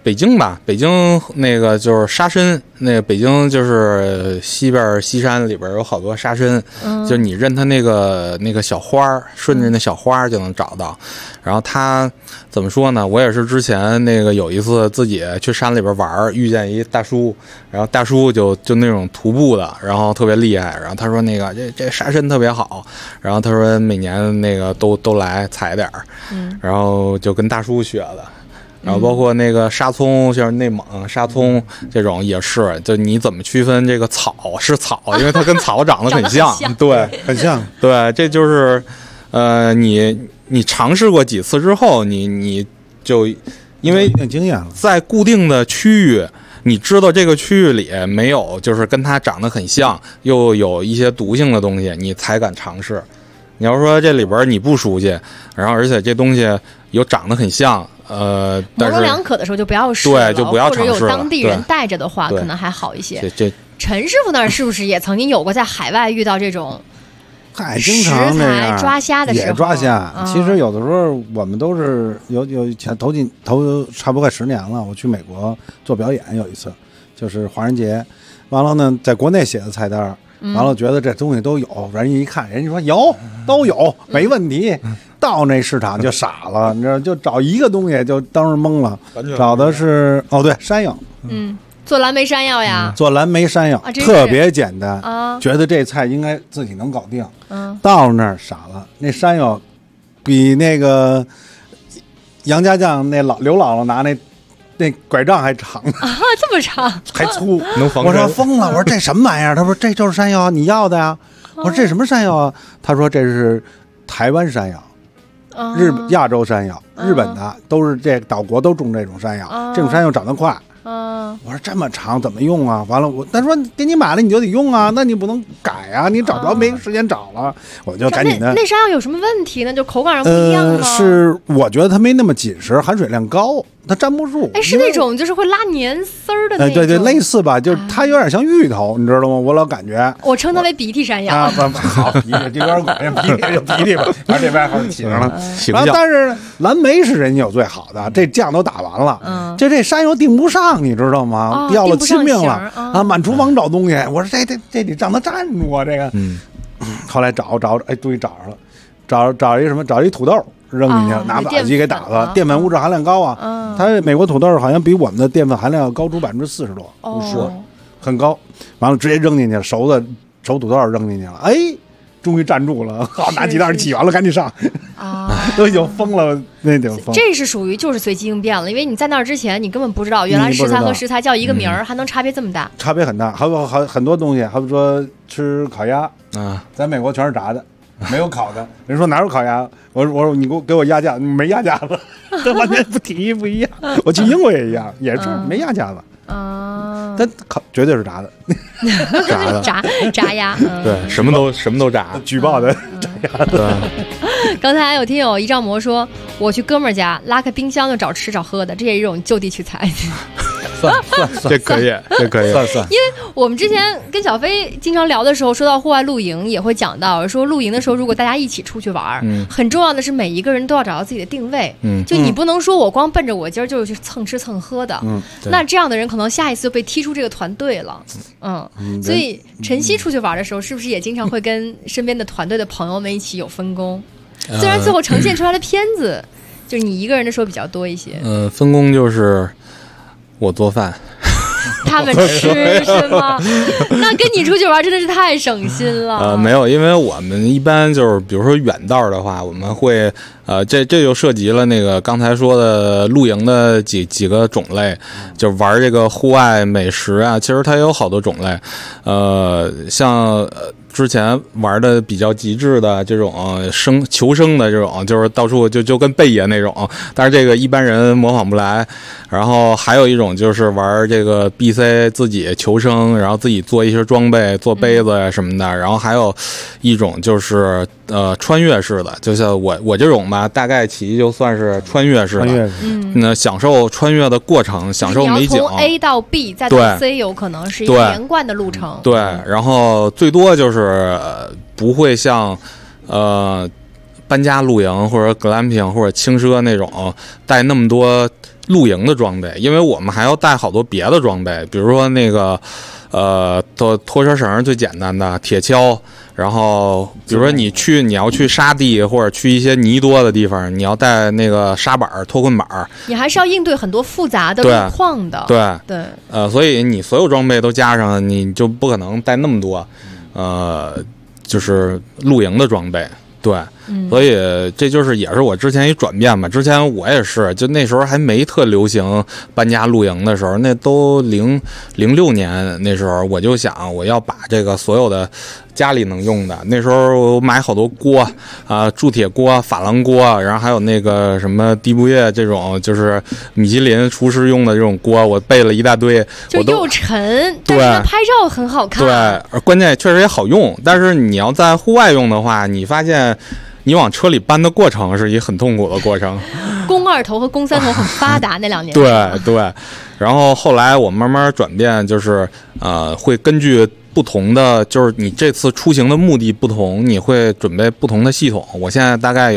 北京吧，北京那个就是沙参，那个北京就是西边西山里边有好多沙参，就你认它那个小花，顺着那小花就能找到。然后它怎么说呢？我也是之前那个有一次自己去山里边玩，遇见一大叔，然后大叔就那种徒步的，然后特别厉害。然后他说那个这沙参特别好，然后他说每年那个都来采点儿，然后就跟大叔学的。然后包括那个沙葱，像内蒙沙葱这种也是，就你怎么区分这个草是草，因为它跟草长得很像，对， 很像， 对，这就是你尝试过几次之后，你就因为经验了， 在固定的区域，你知道这个区域里没有就是跟它长得很像又有一些毒性的东西，你才敢尝试。你要说这里边你不熟悉，然后而且这东西又长得很像， 模棱两可的时候就不要试了， 对，就不要尝试了。 或者有当地人带着的话，可能还好一些。 这陈师傅那儿是不是也曾经有过在海外遇到这种经常那样抓虾的时候？ 也抓虾。其实有的时候我们都是有头差不多快10年了，我去美国做表演，有一次就是华人节，完了呢，在国内写的菜单。完了，觉得这东西都有，人一看，人家说有都有，没问题。到那市场就傻了，你知道，就找一个东西就当时懵了，找的是对山药， 做蓝莓山药呀， 做蓝莓山药特别简单啊，觉得这菜应该自己能搞定。到了那儿傻了，那山药比那个杨家将那刘姥姥拿那拐杖还长啊，这么长， 还粗， 能防。 我说疯了，我说这什么玩意儿？他说这就是山药，你要的呀。我说这什么山药啊？他说这是台湾山药，亚洲山药，日本的都是这岛国都种这种山药，这种山药长得快。我说这么长怎么用啊？完了他说给你买了你就得用啊，那你不能改啊，你找不着没时间找了，我就赶紧的。 那山药有什么问题呢？就口感上不一样吗？ 是我觉得它没那么紧实，含水量高。它粘不住， 是那种就是会拉黏丝儿的那种， 对，类似吧，就是它有点像芋头，你知道吗？我老感觉， 我称它为鼻涕山药啊，好鼻涕，这边管鼻涕就鼻涕吧，把这边好起上了，然后但是蓝莓是人家有最好的，这酱都打完了，这山药订不上，你知道吗？要了亲命了啊，满厨房找东西，我说这得让它站住啊，这个，后来找，哎，终于找着了，找一什么？找一土豆。扔进去，拿打击给打了，淀粉物质含量高啊！它美国土豆好像比我们的淀粉含量要高出40%多，50%，很高。完了直接扔进去，熟土豆扔进去了，哎，终于站住了，好，拿鸡蛋挤完了，赶紧上啊！都已经疯了，那顶疯。 这是属于就是随机应变了，因为你在那儿之前你根本不知道，原来食材和食材叫一个名儿，还能差别这么大， 差别很大。还有很多东西，还比如说吃烤鸭啊，在美国全是炸的。没有烤的，人说哪有烤鸭？我说你给我鸭架，没鸭架子，这完全不一样。我去英国也一样，也是没鸭架子啊，但烤绝对是炸的， 炸鸭， 对，什么都炸， 举报的炸鸭的。 刚才有听友一丈魔说，我去哥们儿家拉开冰箱就找吃找喝的，这也是一种就地取材。 算， 这可以， 算。 因为我们之前跟小飞经常聊的时候，说到户外露营，也会讲到说露营的时候，如果大家一起出去玩，很重要的是每一个人都要找到自己的定位。就你不能说我光奔着我今儿就是去蹭吃蹭喝的，那这样的人可能下一次就被踢出这个团队了。所以晨曦出去玩的时候，是不是也经常会跟身边的团队的朋友们一起有分工？虽然最后呈现出来的片子，就是你一个人的时候比较多一些。 分工就是我做饭， 他们吃是吗？那跟你出去玩真的是太省心了。 没有，因为我们一般就是比如说远道的话，我们会这就涉及了那个刚才说的露营的几个种类，就是玩这个户外美食啊，其实它也有好多种类，像之前玩的比较极致的这种求生的这种，就是到处就跟贝爷那种，但是这个一般人模仿不来。然后还有一种就是玩这个 BC 自己求生，然后自己做一些装备，做杯子呀什么的。然后还有一种就是穿越式的，就像我这种吧，大概其就算是穿越式的，那享受穿越的过程，享受美景。 从 A 到 B 再到 C 有可能是一个连贯的路程。 对，然后最多就是不会像搬家露营或者 glamping 或者轻奢那种带那么多露营的装备，因为我们还要带好多别的装备，比如说那个拖车绳最简单的铁锹，然后比如说你要去沙地或者去一些泥多的地方，你要带那个沙板、脱困板， 你还是要应对很多复杂的路况的。 对，所以你所有装备都加上，你就不可能带那么多，就是露营的装备。对，所以这就是也是我之前一转变吧。之前我也是，就那时候还没特流行搬家露营的时候，那都06年那时候，我就想我要把这个所有的家里能用的，那时候我买好多锅铸铁锅、珐琅锅，然后还有那个什么迪布叶这种，就是米其林厨师用的这种锅，我备了一大堆， 就又沉，但是它拍照很好看。 对，关键确实也好用，但是你要在户外用的话，你发现你往车里搬的过程是一很痛苦的过程。 肱二头和肱三头很发达那2年。 对，然后后来我慢慢转变，就是会根据不同的，就是你这次出行的目的不同，你会准备不同的系统。我现在大概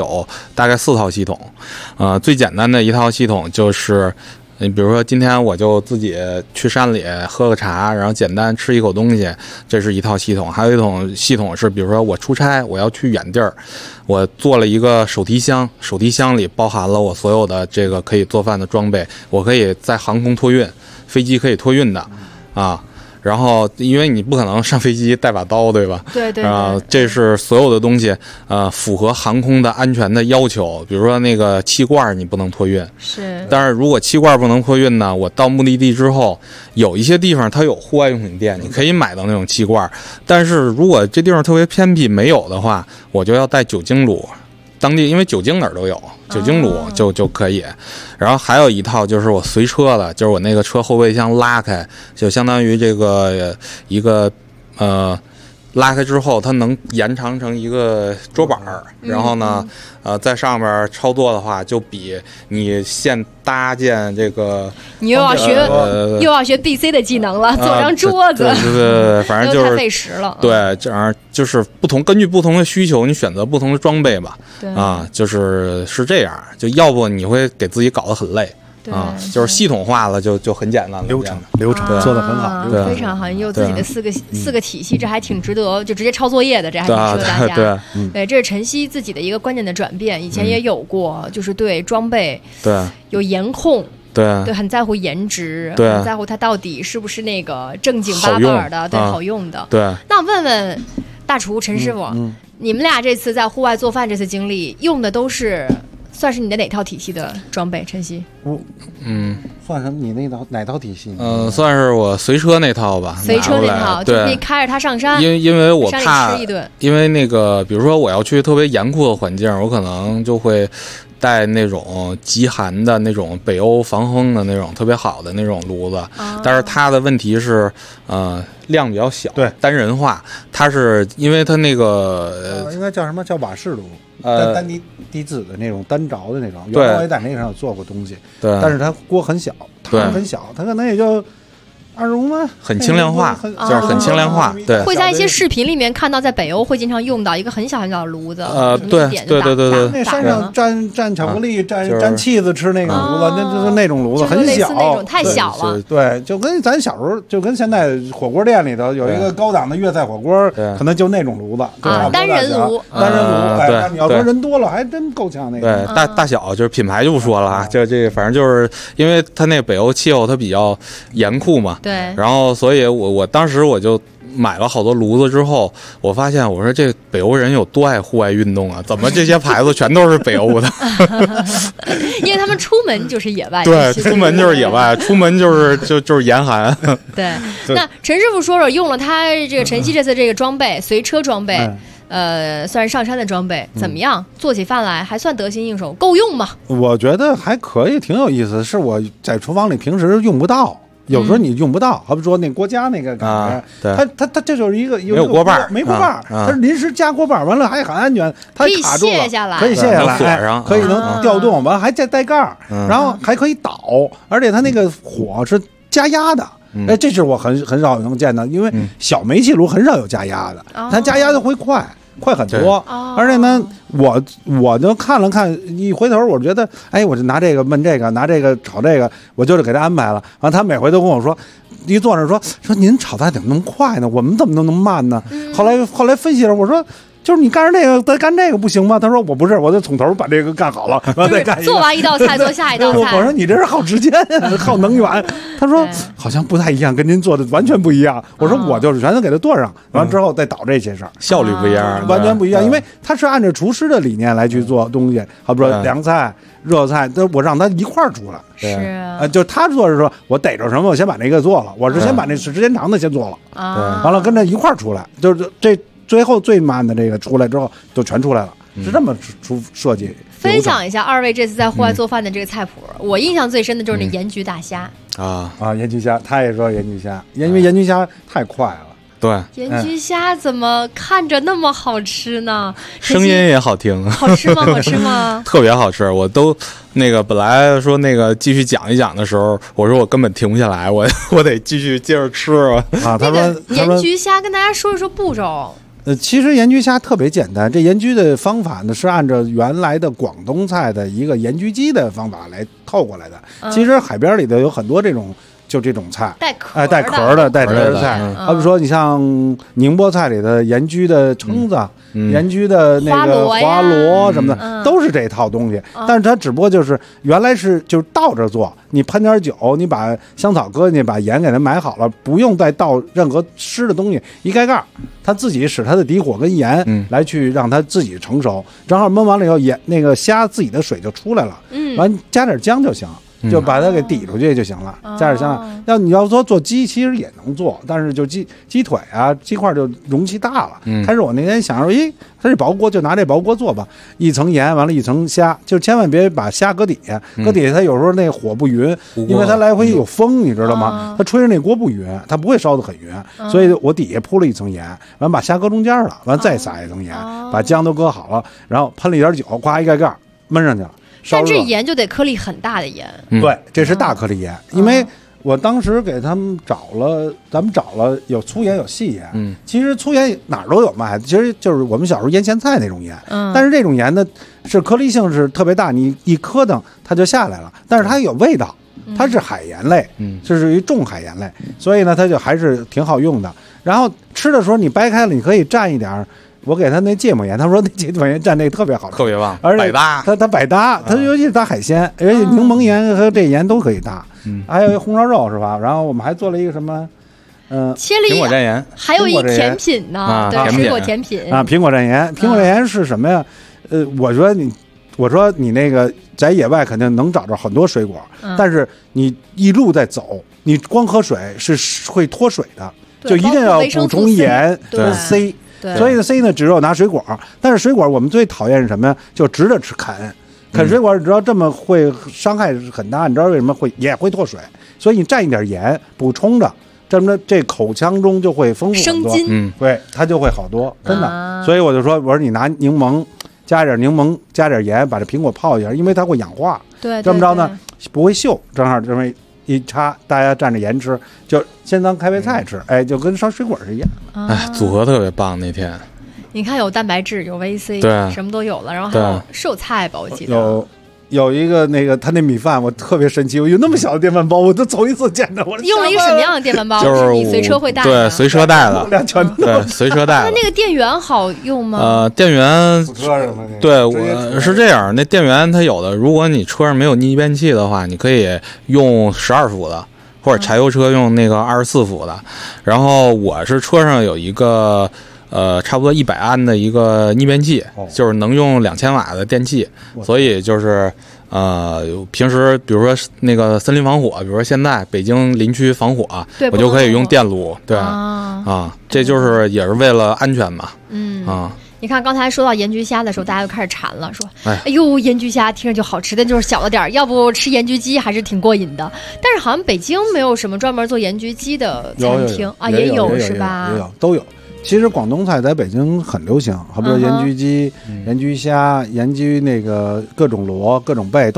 4套系统，最简单的一套系统就是你比如说今天我就自己去山里喝个茶，然后简单吃一口东西，这是一套系统。还有一种系统是比如说我出差，我要去远地儿，我做了一个手提箱，手提箱里包含了我所有的这个可以做饭的装备，我可以在航空托运，飞机可以托运的然后因为你不可能上飞机带把刀，对吧？ 对， 这是所有的东西符合航空的安全的要求。比如说那个气罐你不能托运， 是。 但是如果气罐不能托运呢，我到目的地之后，有一些地方它有户外用品店，你可以买到那种气罐，但是如果这地方特别偏僻没有的话，我就要带酒精炉。当地因为酒精哪儿都有，酒精炉就可以。然后还有一套就是我随车的，就是我那个车后备箱拉开，就相当于这个一个拉开之后，它能延长成一个桌板，然后呢，在上面操作的话，就比你现搭建这个， 你又要学 BC 的技能了，做张桌子， 对，反正就是太费时了。 对，这样就是根据不同的需求，你选择不同的装备吧。 对就是这样，就要不你会给自己搞得很累。就是系统化了，就很简单了， 流程做得很好， 对，非常好。你有自己的四个体系，这还挺值得，就直接抄作业的，这还挺适合大家。对，这是晨曦自己的一个关键的转变。以前也有过，就是对装备有严控。对，很在乎颜值，很在乎它到底是不是那个正经八百的，对，好用的。 对， 那我问问大厨陈师傅，你们俩这次在户外做饭这次经历用的都是？算是你的哪套体系的装备？晨曦， 算是你哪套体系？ 算是我随车那套吧。 随车那套，就可以开着它上山。 因为我怕吃一顿， 因为那个，比如说我要去特别严酷的环境，我可能就会带那种极寒的那种北欧防风的那种特别好的那种炉子，但是它的问题是，量比较小， 对， 单人化。它是因为它那个应该叫什么叫瓦式炉。单低脂的那种单着的那种，原来我也在那个上做过东西， 对， 但是它锅很小，它很小，它可能也就25万， 很轻量化，就是很轻量化。对， 会在一些视频里面看到，在北欧会经常用到一个很小很小的炉子， 对， 那山上蘸巧克力、蘸气子吃那个炉子，那就是那种炉子，很小， 那种太小了。 对，就跟咱小时候，就跟现在火锅店里头有一个高档的粤菜火锅，可能就那种炉子， 单人炉。 哎，你要说人多了，还真够呛那个。 对，大小就是品牌就不说了啊，这反正就是因为它那北欧气候它比较严酷嘛。 对， 然后所以我当时我就买了好多炉子之后，我发现我说这北欧人有多爱户外运动啊？怎么这些牌子全都是北欧的？ 因为他们出门就是野外， 对，出门就是野外，出门就是严寒。 对，那陈师傅说说用了他这个晨曦这次这个装备，随车装备。算是上山的装备，怎么样？做起饭来还算得心应手，够用吗？ 我觉得还可以，挺有意思。是我在厨房里平时用不到。有时候你用不到，好比说那锅夹那个感觉，它这就是一个没有锅把， 没锅把，它是临时加锅把，完了还很安全，它卡住了，可以卸下来， 锁上， 可以能调动，完了还带盖儿，然后还可以倒，而且它那个火是加压的。这是我很少能见的，因为小煤气炉很少有加压的，它加压的会快。 快很多。而且呢，我就看了看，一回头我觉得，哎，我就拿这个焖这个，拿这个炒这个，我就是给他安排了。完，他每回都跟我说，一坐那说您炒菜怎么那么快呢？我们怎么能那么慢呢？后来分析了，我说。就是你干这个，再干这个不行吗？他说我不是，我就从头把这个干好了，完再干一个。 做完一道菜，做下一道菜。 我说你这是耗时间呀，耗能源。他说好像不太一样，跟您做的完全不一样。我说我就是全都给他剁上，完了之后再倒这些事儿， 效率不一样， 完全不一样。因为他是按照厨师的理念来去做东西，好比说凉菜、热菜，我让他一块儿出来。 是就他做是说我逮着什么，我先把那个做了，我是先把那时间长的先做了，完了跟着一块儿出来，就是这。最后最慢的这个出来之后就全出来了，是这么设计。 分享一下二位这次在户外做饭的这个菜谱，我印象最深的就是那盐焗大虾盐焗虾，他也说盐焗虾，因为盐焗虾太快了。 对， 盐焗虾怎么看着那么好吃呢？ 声音也好听， 好吃吗？好吃吗？ 特别好吃，我都那个本来说那个继续讲一讲的时候，我说我根本停不下来，我得继续接着吃啊。他说盐焗虾跟大家说一说步骤。 其实盐焗虾特别简单，这盐焗的方法呢是按照原来的广东菜的一个盐焗鸡的方法来透过来的。其实海边里头有很多这种菜， 带壳的带壳的菜，好比说你像宁波菜里的盐焗的蛏子、盐焗的那个花螺什么的，都是这套东西。但是它只不过就是原来就是倒着做，你喷点酒，你把香草搁进去，把盐给它埋好了，不用再倒任何湿的东西，一盖盖，它自己使它的底火跟盐来去让它自己成熟。正好焖完了以后，那个虾自己的水就出来了，完加点姜就行。就把它给抵出去就行了，加点香。你要说做鸡，其实也能做，但是就鸡腿啊、鸡块就容器大了。开始我那天想说，它这薄锅就拿这薄锅做吧，一层盐完了一层虾，就千万别把虾搁底下，搁底下它有时候那火不匀，因为它来回有风，你知道吗？它吹着那锅不匀，它不会烧得很匀，所以我底下铺了一层盐，完把虾搁中间了，完再撒一层盐，把姜都搁好了，然后喷了一点酒，咵一盖盖焖上去了。 但这盐就得颗粒很大的盐， 对，这是大颗粒盐，因为我当时给他们咱们找了有粗盐有细盐，其实粗盐哪儿都有卖，其实就是我们小时候腌咸菜那种盐，但是这种盐呢是颗粒性是特别大，你一磕腾它就下来了，但是它有味道，它是海盐类，是属于重海盐类，所以呢它就还是挺好用的。然后吃的时候你掰开了，你可以蘸一点。我给他那芥末盐，他说那芥末盐蘸那个特别好吃， 特别棒， 而且百搭。 它百搭，它尤其是搭海鲜，而且柠檬盐和这盐都可以搭。还有一红烧肉是吧？然后我们还做了一个什么？ 切了苹果蘸盐， 还有一甜品呢，对，水果甜品啊，苹果蘸盐。苹果蘸盐是什么呀？我说你那个在野外肯定能找着很多水果，但是你一路在走，你光喝水是会脱水的，就一定要补充盐和 C。所以呢 C 呢只有拿水果，但是水果我们最讨厌是什么呀？就直着啃水果，你知道这么会伤害很大，你知道为什么也会脱水？所以你蘸一点盐补充着，这么着这口腔中就会丰富很多，对，它就会好多，真的。所以我说你拿柠檬加点盐，把这苹果泡一下，因为它会氧化， 对， 这么着呢不会锈，正好这么一插，大家蘸着盐吃，就先当开胃菜吃，就跟烧水果是一样的。 组合特别棒那天。 你看有蛋白质，有 VC， 对， 什么都有了，然后还有瘦菜吧，我记得有一个那个他那米饭我特别神奇，我有那么小的电饭煲，我都头一次见着。我用了一个什么样的电饭煲？ 就是你随车会带的， 对，随车带的，对，随车带的。 那个电源好用吗？ 电源，对，我是这样，那电源它有的，如果你车上没有逆变器的话，你可以用12伏的，或者柴油车用那个24伏的。然后我是车上有一个。差不多100安的一个逆变器，就是能用2000瓦的电器，所以就是平时比如说那个森林防火，比如说现在北京林区防火，我就可以用电炉，对这就是也是为了安全嘛， 你看刚才说到盐焗虾的时候，大家就开始馋了，说哎呦盐焗虾听着就好吃，但就是小了点，要不吃盐焗鸡还是挺过瘾的。但是好像北京没有什么专门做盐焗鸡的餐厅啊，也有是吧？ 也有都有。其实广东菜在北京很流行，好比说盐焗鸡、盐焗虾、盐焗那个各种螺、各种贝都有。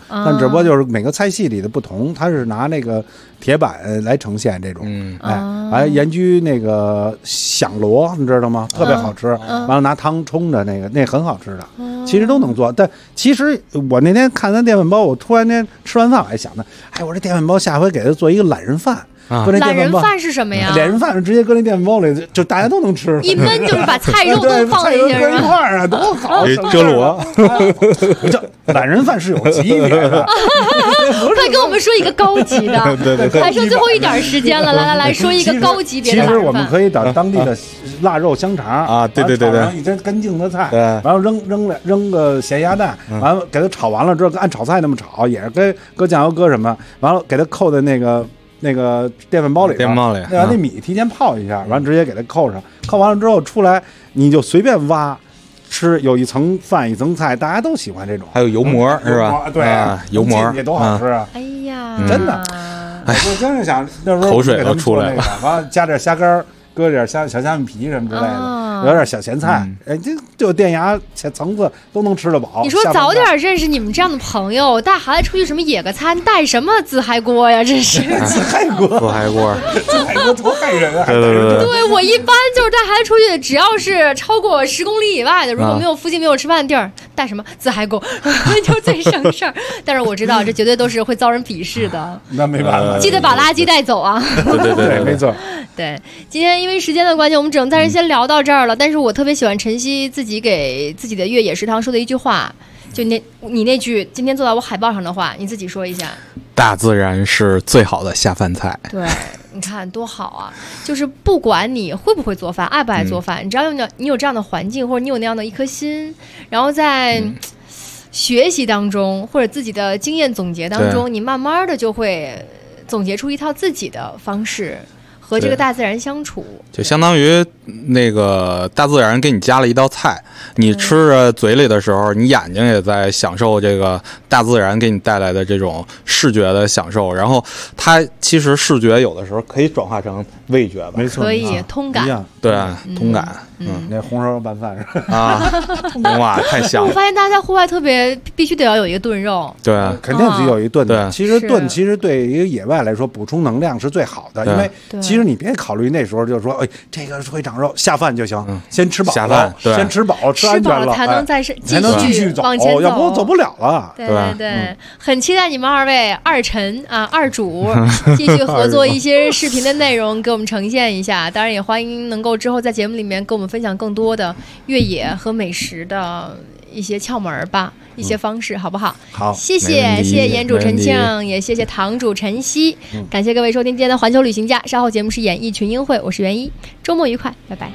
但只不过就是每个菜系里的不同，它是拿那个铁板来呈现这种。还盐焗那个响螺，你知道吗？特别好吃。完了拿汤冲着那很好吃的。其实都能做，但其实我那天看咱电饭煲，我突然间吃完饭我还想呢，我这电饭煲下回给他做一个懒人饭。 懒人饭是什么呀？ 懒人饭直接搁那电饭煲里，就大家都能吃。 一焖就是把菜肉都放进去， 搁一块儿啊，多好！ 遮罗， 这懒人饭是有级别的。 快跟我们说一个高级的， 对， 还剩最后一点时间了，来说一个高级别的懒人饭。 其实我们可以找当地的腊肉香肠啊，对， 一针干净的菜，然后扔个咸鸭蛋，完了给它炒完了之后，按炒菜那么炒，也是搁酱油搁什么，完了给它扣在那个电饭煲里，那米提前泡一下，完了直接给它扣上，扣完了之后出来你就随便挖吃，有一层饭一层菜，大家都喜欢这种。 还有油馍是吧？ 对， 油馍也多好吃啊！ 哎呀， 真的，我真是想那时候口水都出来了， 完了加点虾干，搁点小虾米皮什么之类的，有点小咸菜，就电牙层次都能吃得饱。 你说早点认识你们这样的朋友，带孩子出去什么野个餐，带什么自嗨锅呀？真是自嗨锅多害人啊！ 对，我一般就是带孩子出去，只要是超过10公里以外的，如果没有附近没有吃饭的地儿，带什么自嗨锅就最省事儿。但是我知道这绝对都是会遭人鄙视的， 那没办法， 记得把垃圾带走啊！ 对，没错。 对，今天因为时间的关系，我们只能暂时先聊到这儿了。但是我特别喜欢晨曦自己给自己的越野食堂说的一句话，就你那句今天做到我海报上的话，你自己说一下。 大自然是最好的下饭菜。 对，你看多好啊！就是不管你会不会做饭，爱不爱做饭，只要你有这样的环境，或者你有那样的一颗心，然后在学习当中或者自己的经验总结当中，你慢慢的就会总结出一套自己的方式和这个大自然相处， 就相当于那个大自然给你加了一道菜，你吃着嘴里的时候，你眼睛也在享受这个大自然给你带来的这种视觉的享受，然后它其实视觉有的时候可以转化成味觉吧， 没错， 可以通感， 对，通感， 那红烧肉拌饭是啊，哇，太香了！ 我发现大家在户外特别必须得要有一个炖肉， 对， 肯定得有一炖的。其实炖是对于一个野外来说，补充能量是最好的，因为其实你别考虑那时候就是说，哎，这个会长肉，下饭就行，先吃饱了， 下饭， 先吃饱，吃安全了才能再继续走， 往前走， 要不走不了了。 对，很期待你们二位二陈啊二主继续合作一些视频的内容给我们呈现一下。当然也欢迎能够之后在节目里面跟我们分享更多的越野和美食的一些窍门吧，一些方式，好不好？ 好， 谢谢严主陈庆，也谢谢堂主晨曦，感谢各位收听今天的环球旅行家。稍后节目是演艺群英会，我是袁一，周末愉快，拜拜。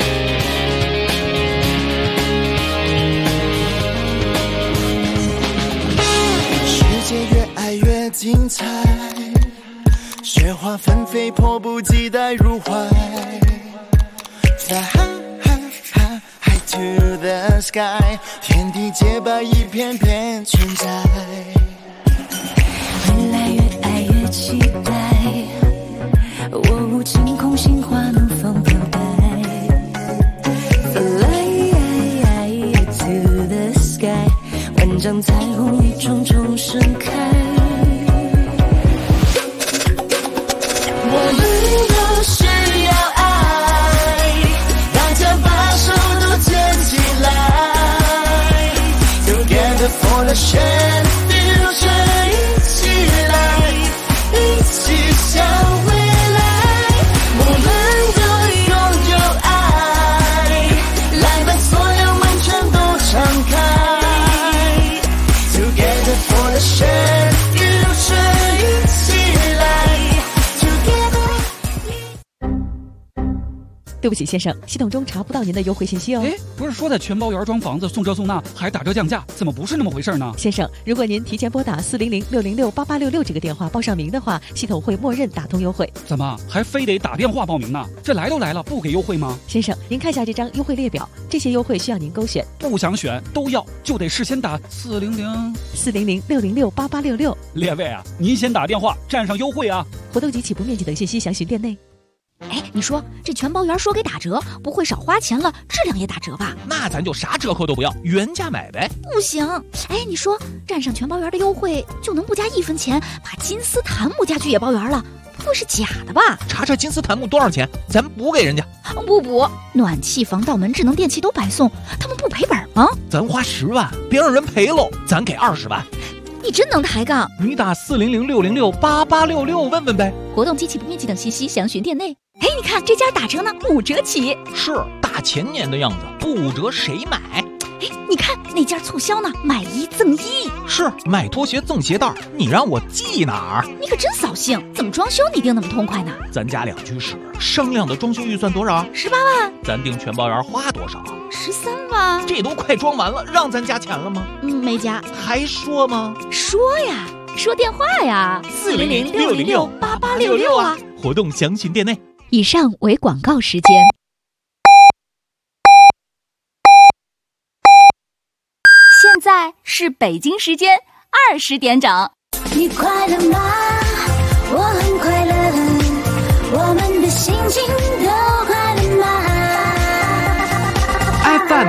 世界越爱越精彩，雪花纷飞，迫不及待入怀。High to the sky， 天地洁白，一片片存在。 未来越爱越期待，我无晴空，心花怒放飘带。Fly to the sky， 万丈彩虹一重重盛开。我们都需要爱，大家把手都牵起来 ，Together for the shared future， 一起来，一起向未来。我们都拥有爱，来把所有门全都敞开 ，Together for the shared future， 一起来。 对不起，先生，系统中查不到您的优惠信息哦。 哎，不是说在全包园装房子送这送那，还打折降价，怎么不是那么回事呢？ 先生，如果您提前拨打400-606-8866这个电话报上名的话，系统会默认打通优惠。 怎么还非得打电话报名呢？这来都来了，不给优惠吗？ 先生，您看下这张优惠列表，这些优惠需要您勾选。 不想选都要，就得事先打 400-606-8866。 列位啊，您先打电话占上优惠啊！ 活动及起步面积等信息详询店内。 哎，你说这全包圆说给打折，不会少花钱了，质量也打折吧？ 那咱就啥折扣都不要，原价买呗。 不行，哎，你说占上全包圆的优惠，就能不加1分钱把金丝檀木家具也包圆了？不会是假的吧？ 查查金丝檀木多少钱，咱补给人家。 不补，暖气、防盗门、智能电器都白送，他们不赔本吗？ 咱花10万，别让人赔喽，咱给20万。 你真能抬杠！ 你打400-606-8866问问呗。 活动及其不面积等信息详询店内。哎，你看这家打折呢，5折起。 是大前年的样子，不5折谁买？ 哎，你看那家促销呢，买1赠1。 是买拖鞋赠鞋带，你让我记哪儿？ 你可真扫兴，怎么装修你定那么痛快呢？ 咱家2居室，商量的装修预算多少 ？18万。 咱订全包圆花多少 ？13万。 这都快装完了，让咱加钱了吗？ 没加。 还说吗？ 说呀，说电话呀，400-606-8866啊。 活动详询店内。 以上为广告时间。 现在是北京时间20点整。 你快乐吗？我很快乐，我们的心情都快乐吗？ FM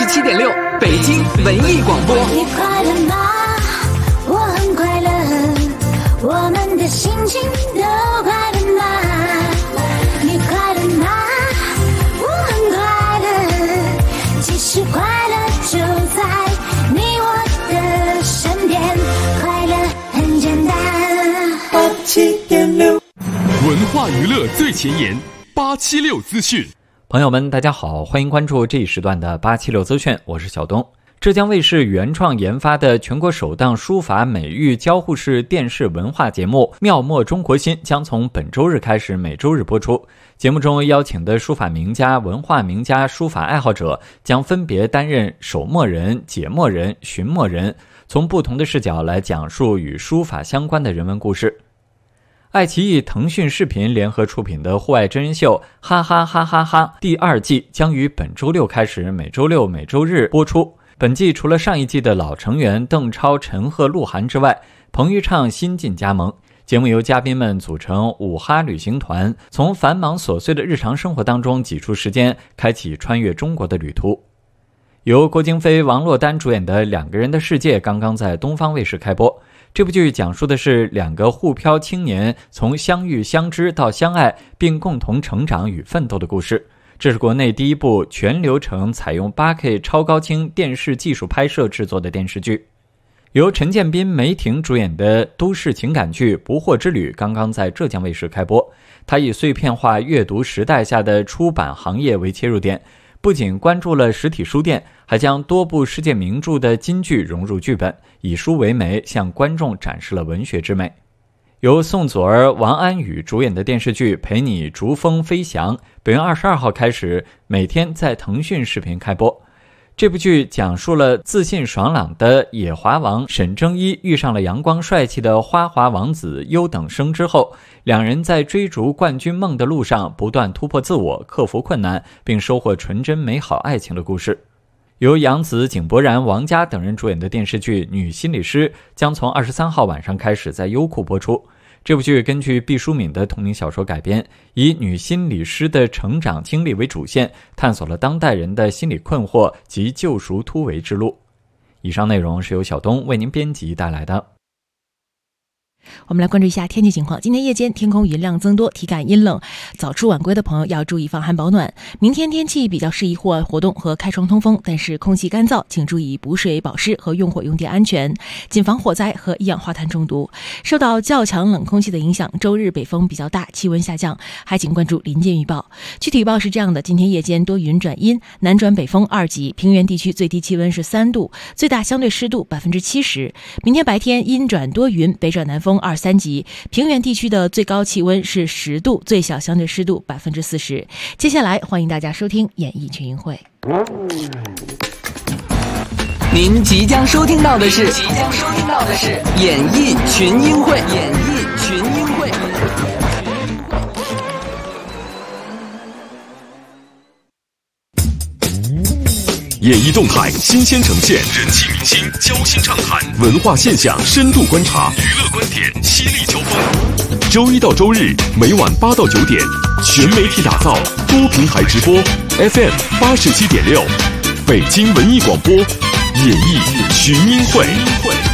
87.6，北京文艺广播。 你快乐吗？我很快乐，我们的心情都快乐吗？你快乐吗？我很快乐，其实快乐就在你我的身边，快乐很简单。87.6， 文化娱乐最前沿，876资讯。 朋友们，大家好，欢迎关注这一时段的876资讯，我是小东。浙江卫视原创研发的全国首档书法美育交互式电视文化节目《妙墨中国心》将从本周日开始每周日播出。节目中邀请的书法名家、文化名家、书法爱好者将分别担任手墨人、解墨人、寻墨人，从不同的视角来讲述与书法相关的人文故事。爱奇艺、腾讯视频联合出品的户外真人秀《哈哈哈哈哈》第2季将于本周六开始每周六、每周日播出。本季除了上一季的老成员邓超、陈赫、鹿晗之外，彭昱畅新晋加盟。节目由嘉宾们组成5哈旅行团，从繁忙琐碎的日常生活当中挤出时间，开启穿越中国的旅途。由郭京飞、王珞丹主演的《2个人的世界》刚刚在东方卫视开播。这部剧讲述的是2个沪漂青年从相遇相知到相爱，并共同成长与奋斗的故事。这是国内第一部全流程采用 8K 超高清电视技术拍摄制作的电视剧。由陈建斌、梅婷主演的都市情感剧《不惑之旅》刚刚在浙江卫视开播。它以碎片化阅读时代下的出版行业为切入点，不仅关注了实体书店，还将多部世界名著的金句融入剧本，以书为媒，向观众展示了文学之美。由宋祖儿、王安宇主演的电视剧《陪你逐风飞翔》本月22号开始每天在腾讯视频开播。这部剧讲述了自信爽朗的野华王沈正一遇上了阳光帅气的花滑王子优等生之后，2人在追逐冠军梦的路上不断突破自我，克服困难，并收获纯真美好爱情的故事。由杨紫、井柏然、王佳等人主演的电视剧《女心理师》将从23号晚上开始在优酷播出。这部剧根据毕淑敏的同名小说改编，以女心理师的成长经历为主线，探索了当代人的心理困惑及救赎突围之路。以上内容是由小东为您编辑带来的。 我们来关注一下天气情况。今天夜间天空云量增多，体感阴冷，早出晚归的朋友要注意防寒保暖。明天天气比较适宜户外活动和开窗通风，但是空气干燥，请注意补水保湿和用火用电安全，谨防火灾和一氧化碳中毒。受到较强冷空气的影响，周日北风比较大，气温下降，还请关注临近预报。具体预报是这样的：今天夜间多云转阴，南转北风2级，平原地区最低气温是3度，最大相对湿度70%。明天白天阴转多云，北转南风2、3级，平原地区的最高气温是10度，最小相对湿度40%。接下来欢迎大家收听演艺群英会。 您即将收听到的是演艺群英会。 演艺动态新鲜呈现，人气明星交心畅谈，文化现象深度观察，娱乐观点犀利交锋。周一到周日每晚8到9点，全媒体打造，多平台直播 ，FM 87.6，北京文艺广播，演艺群英会。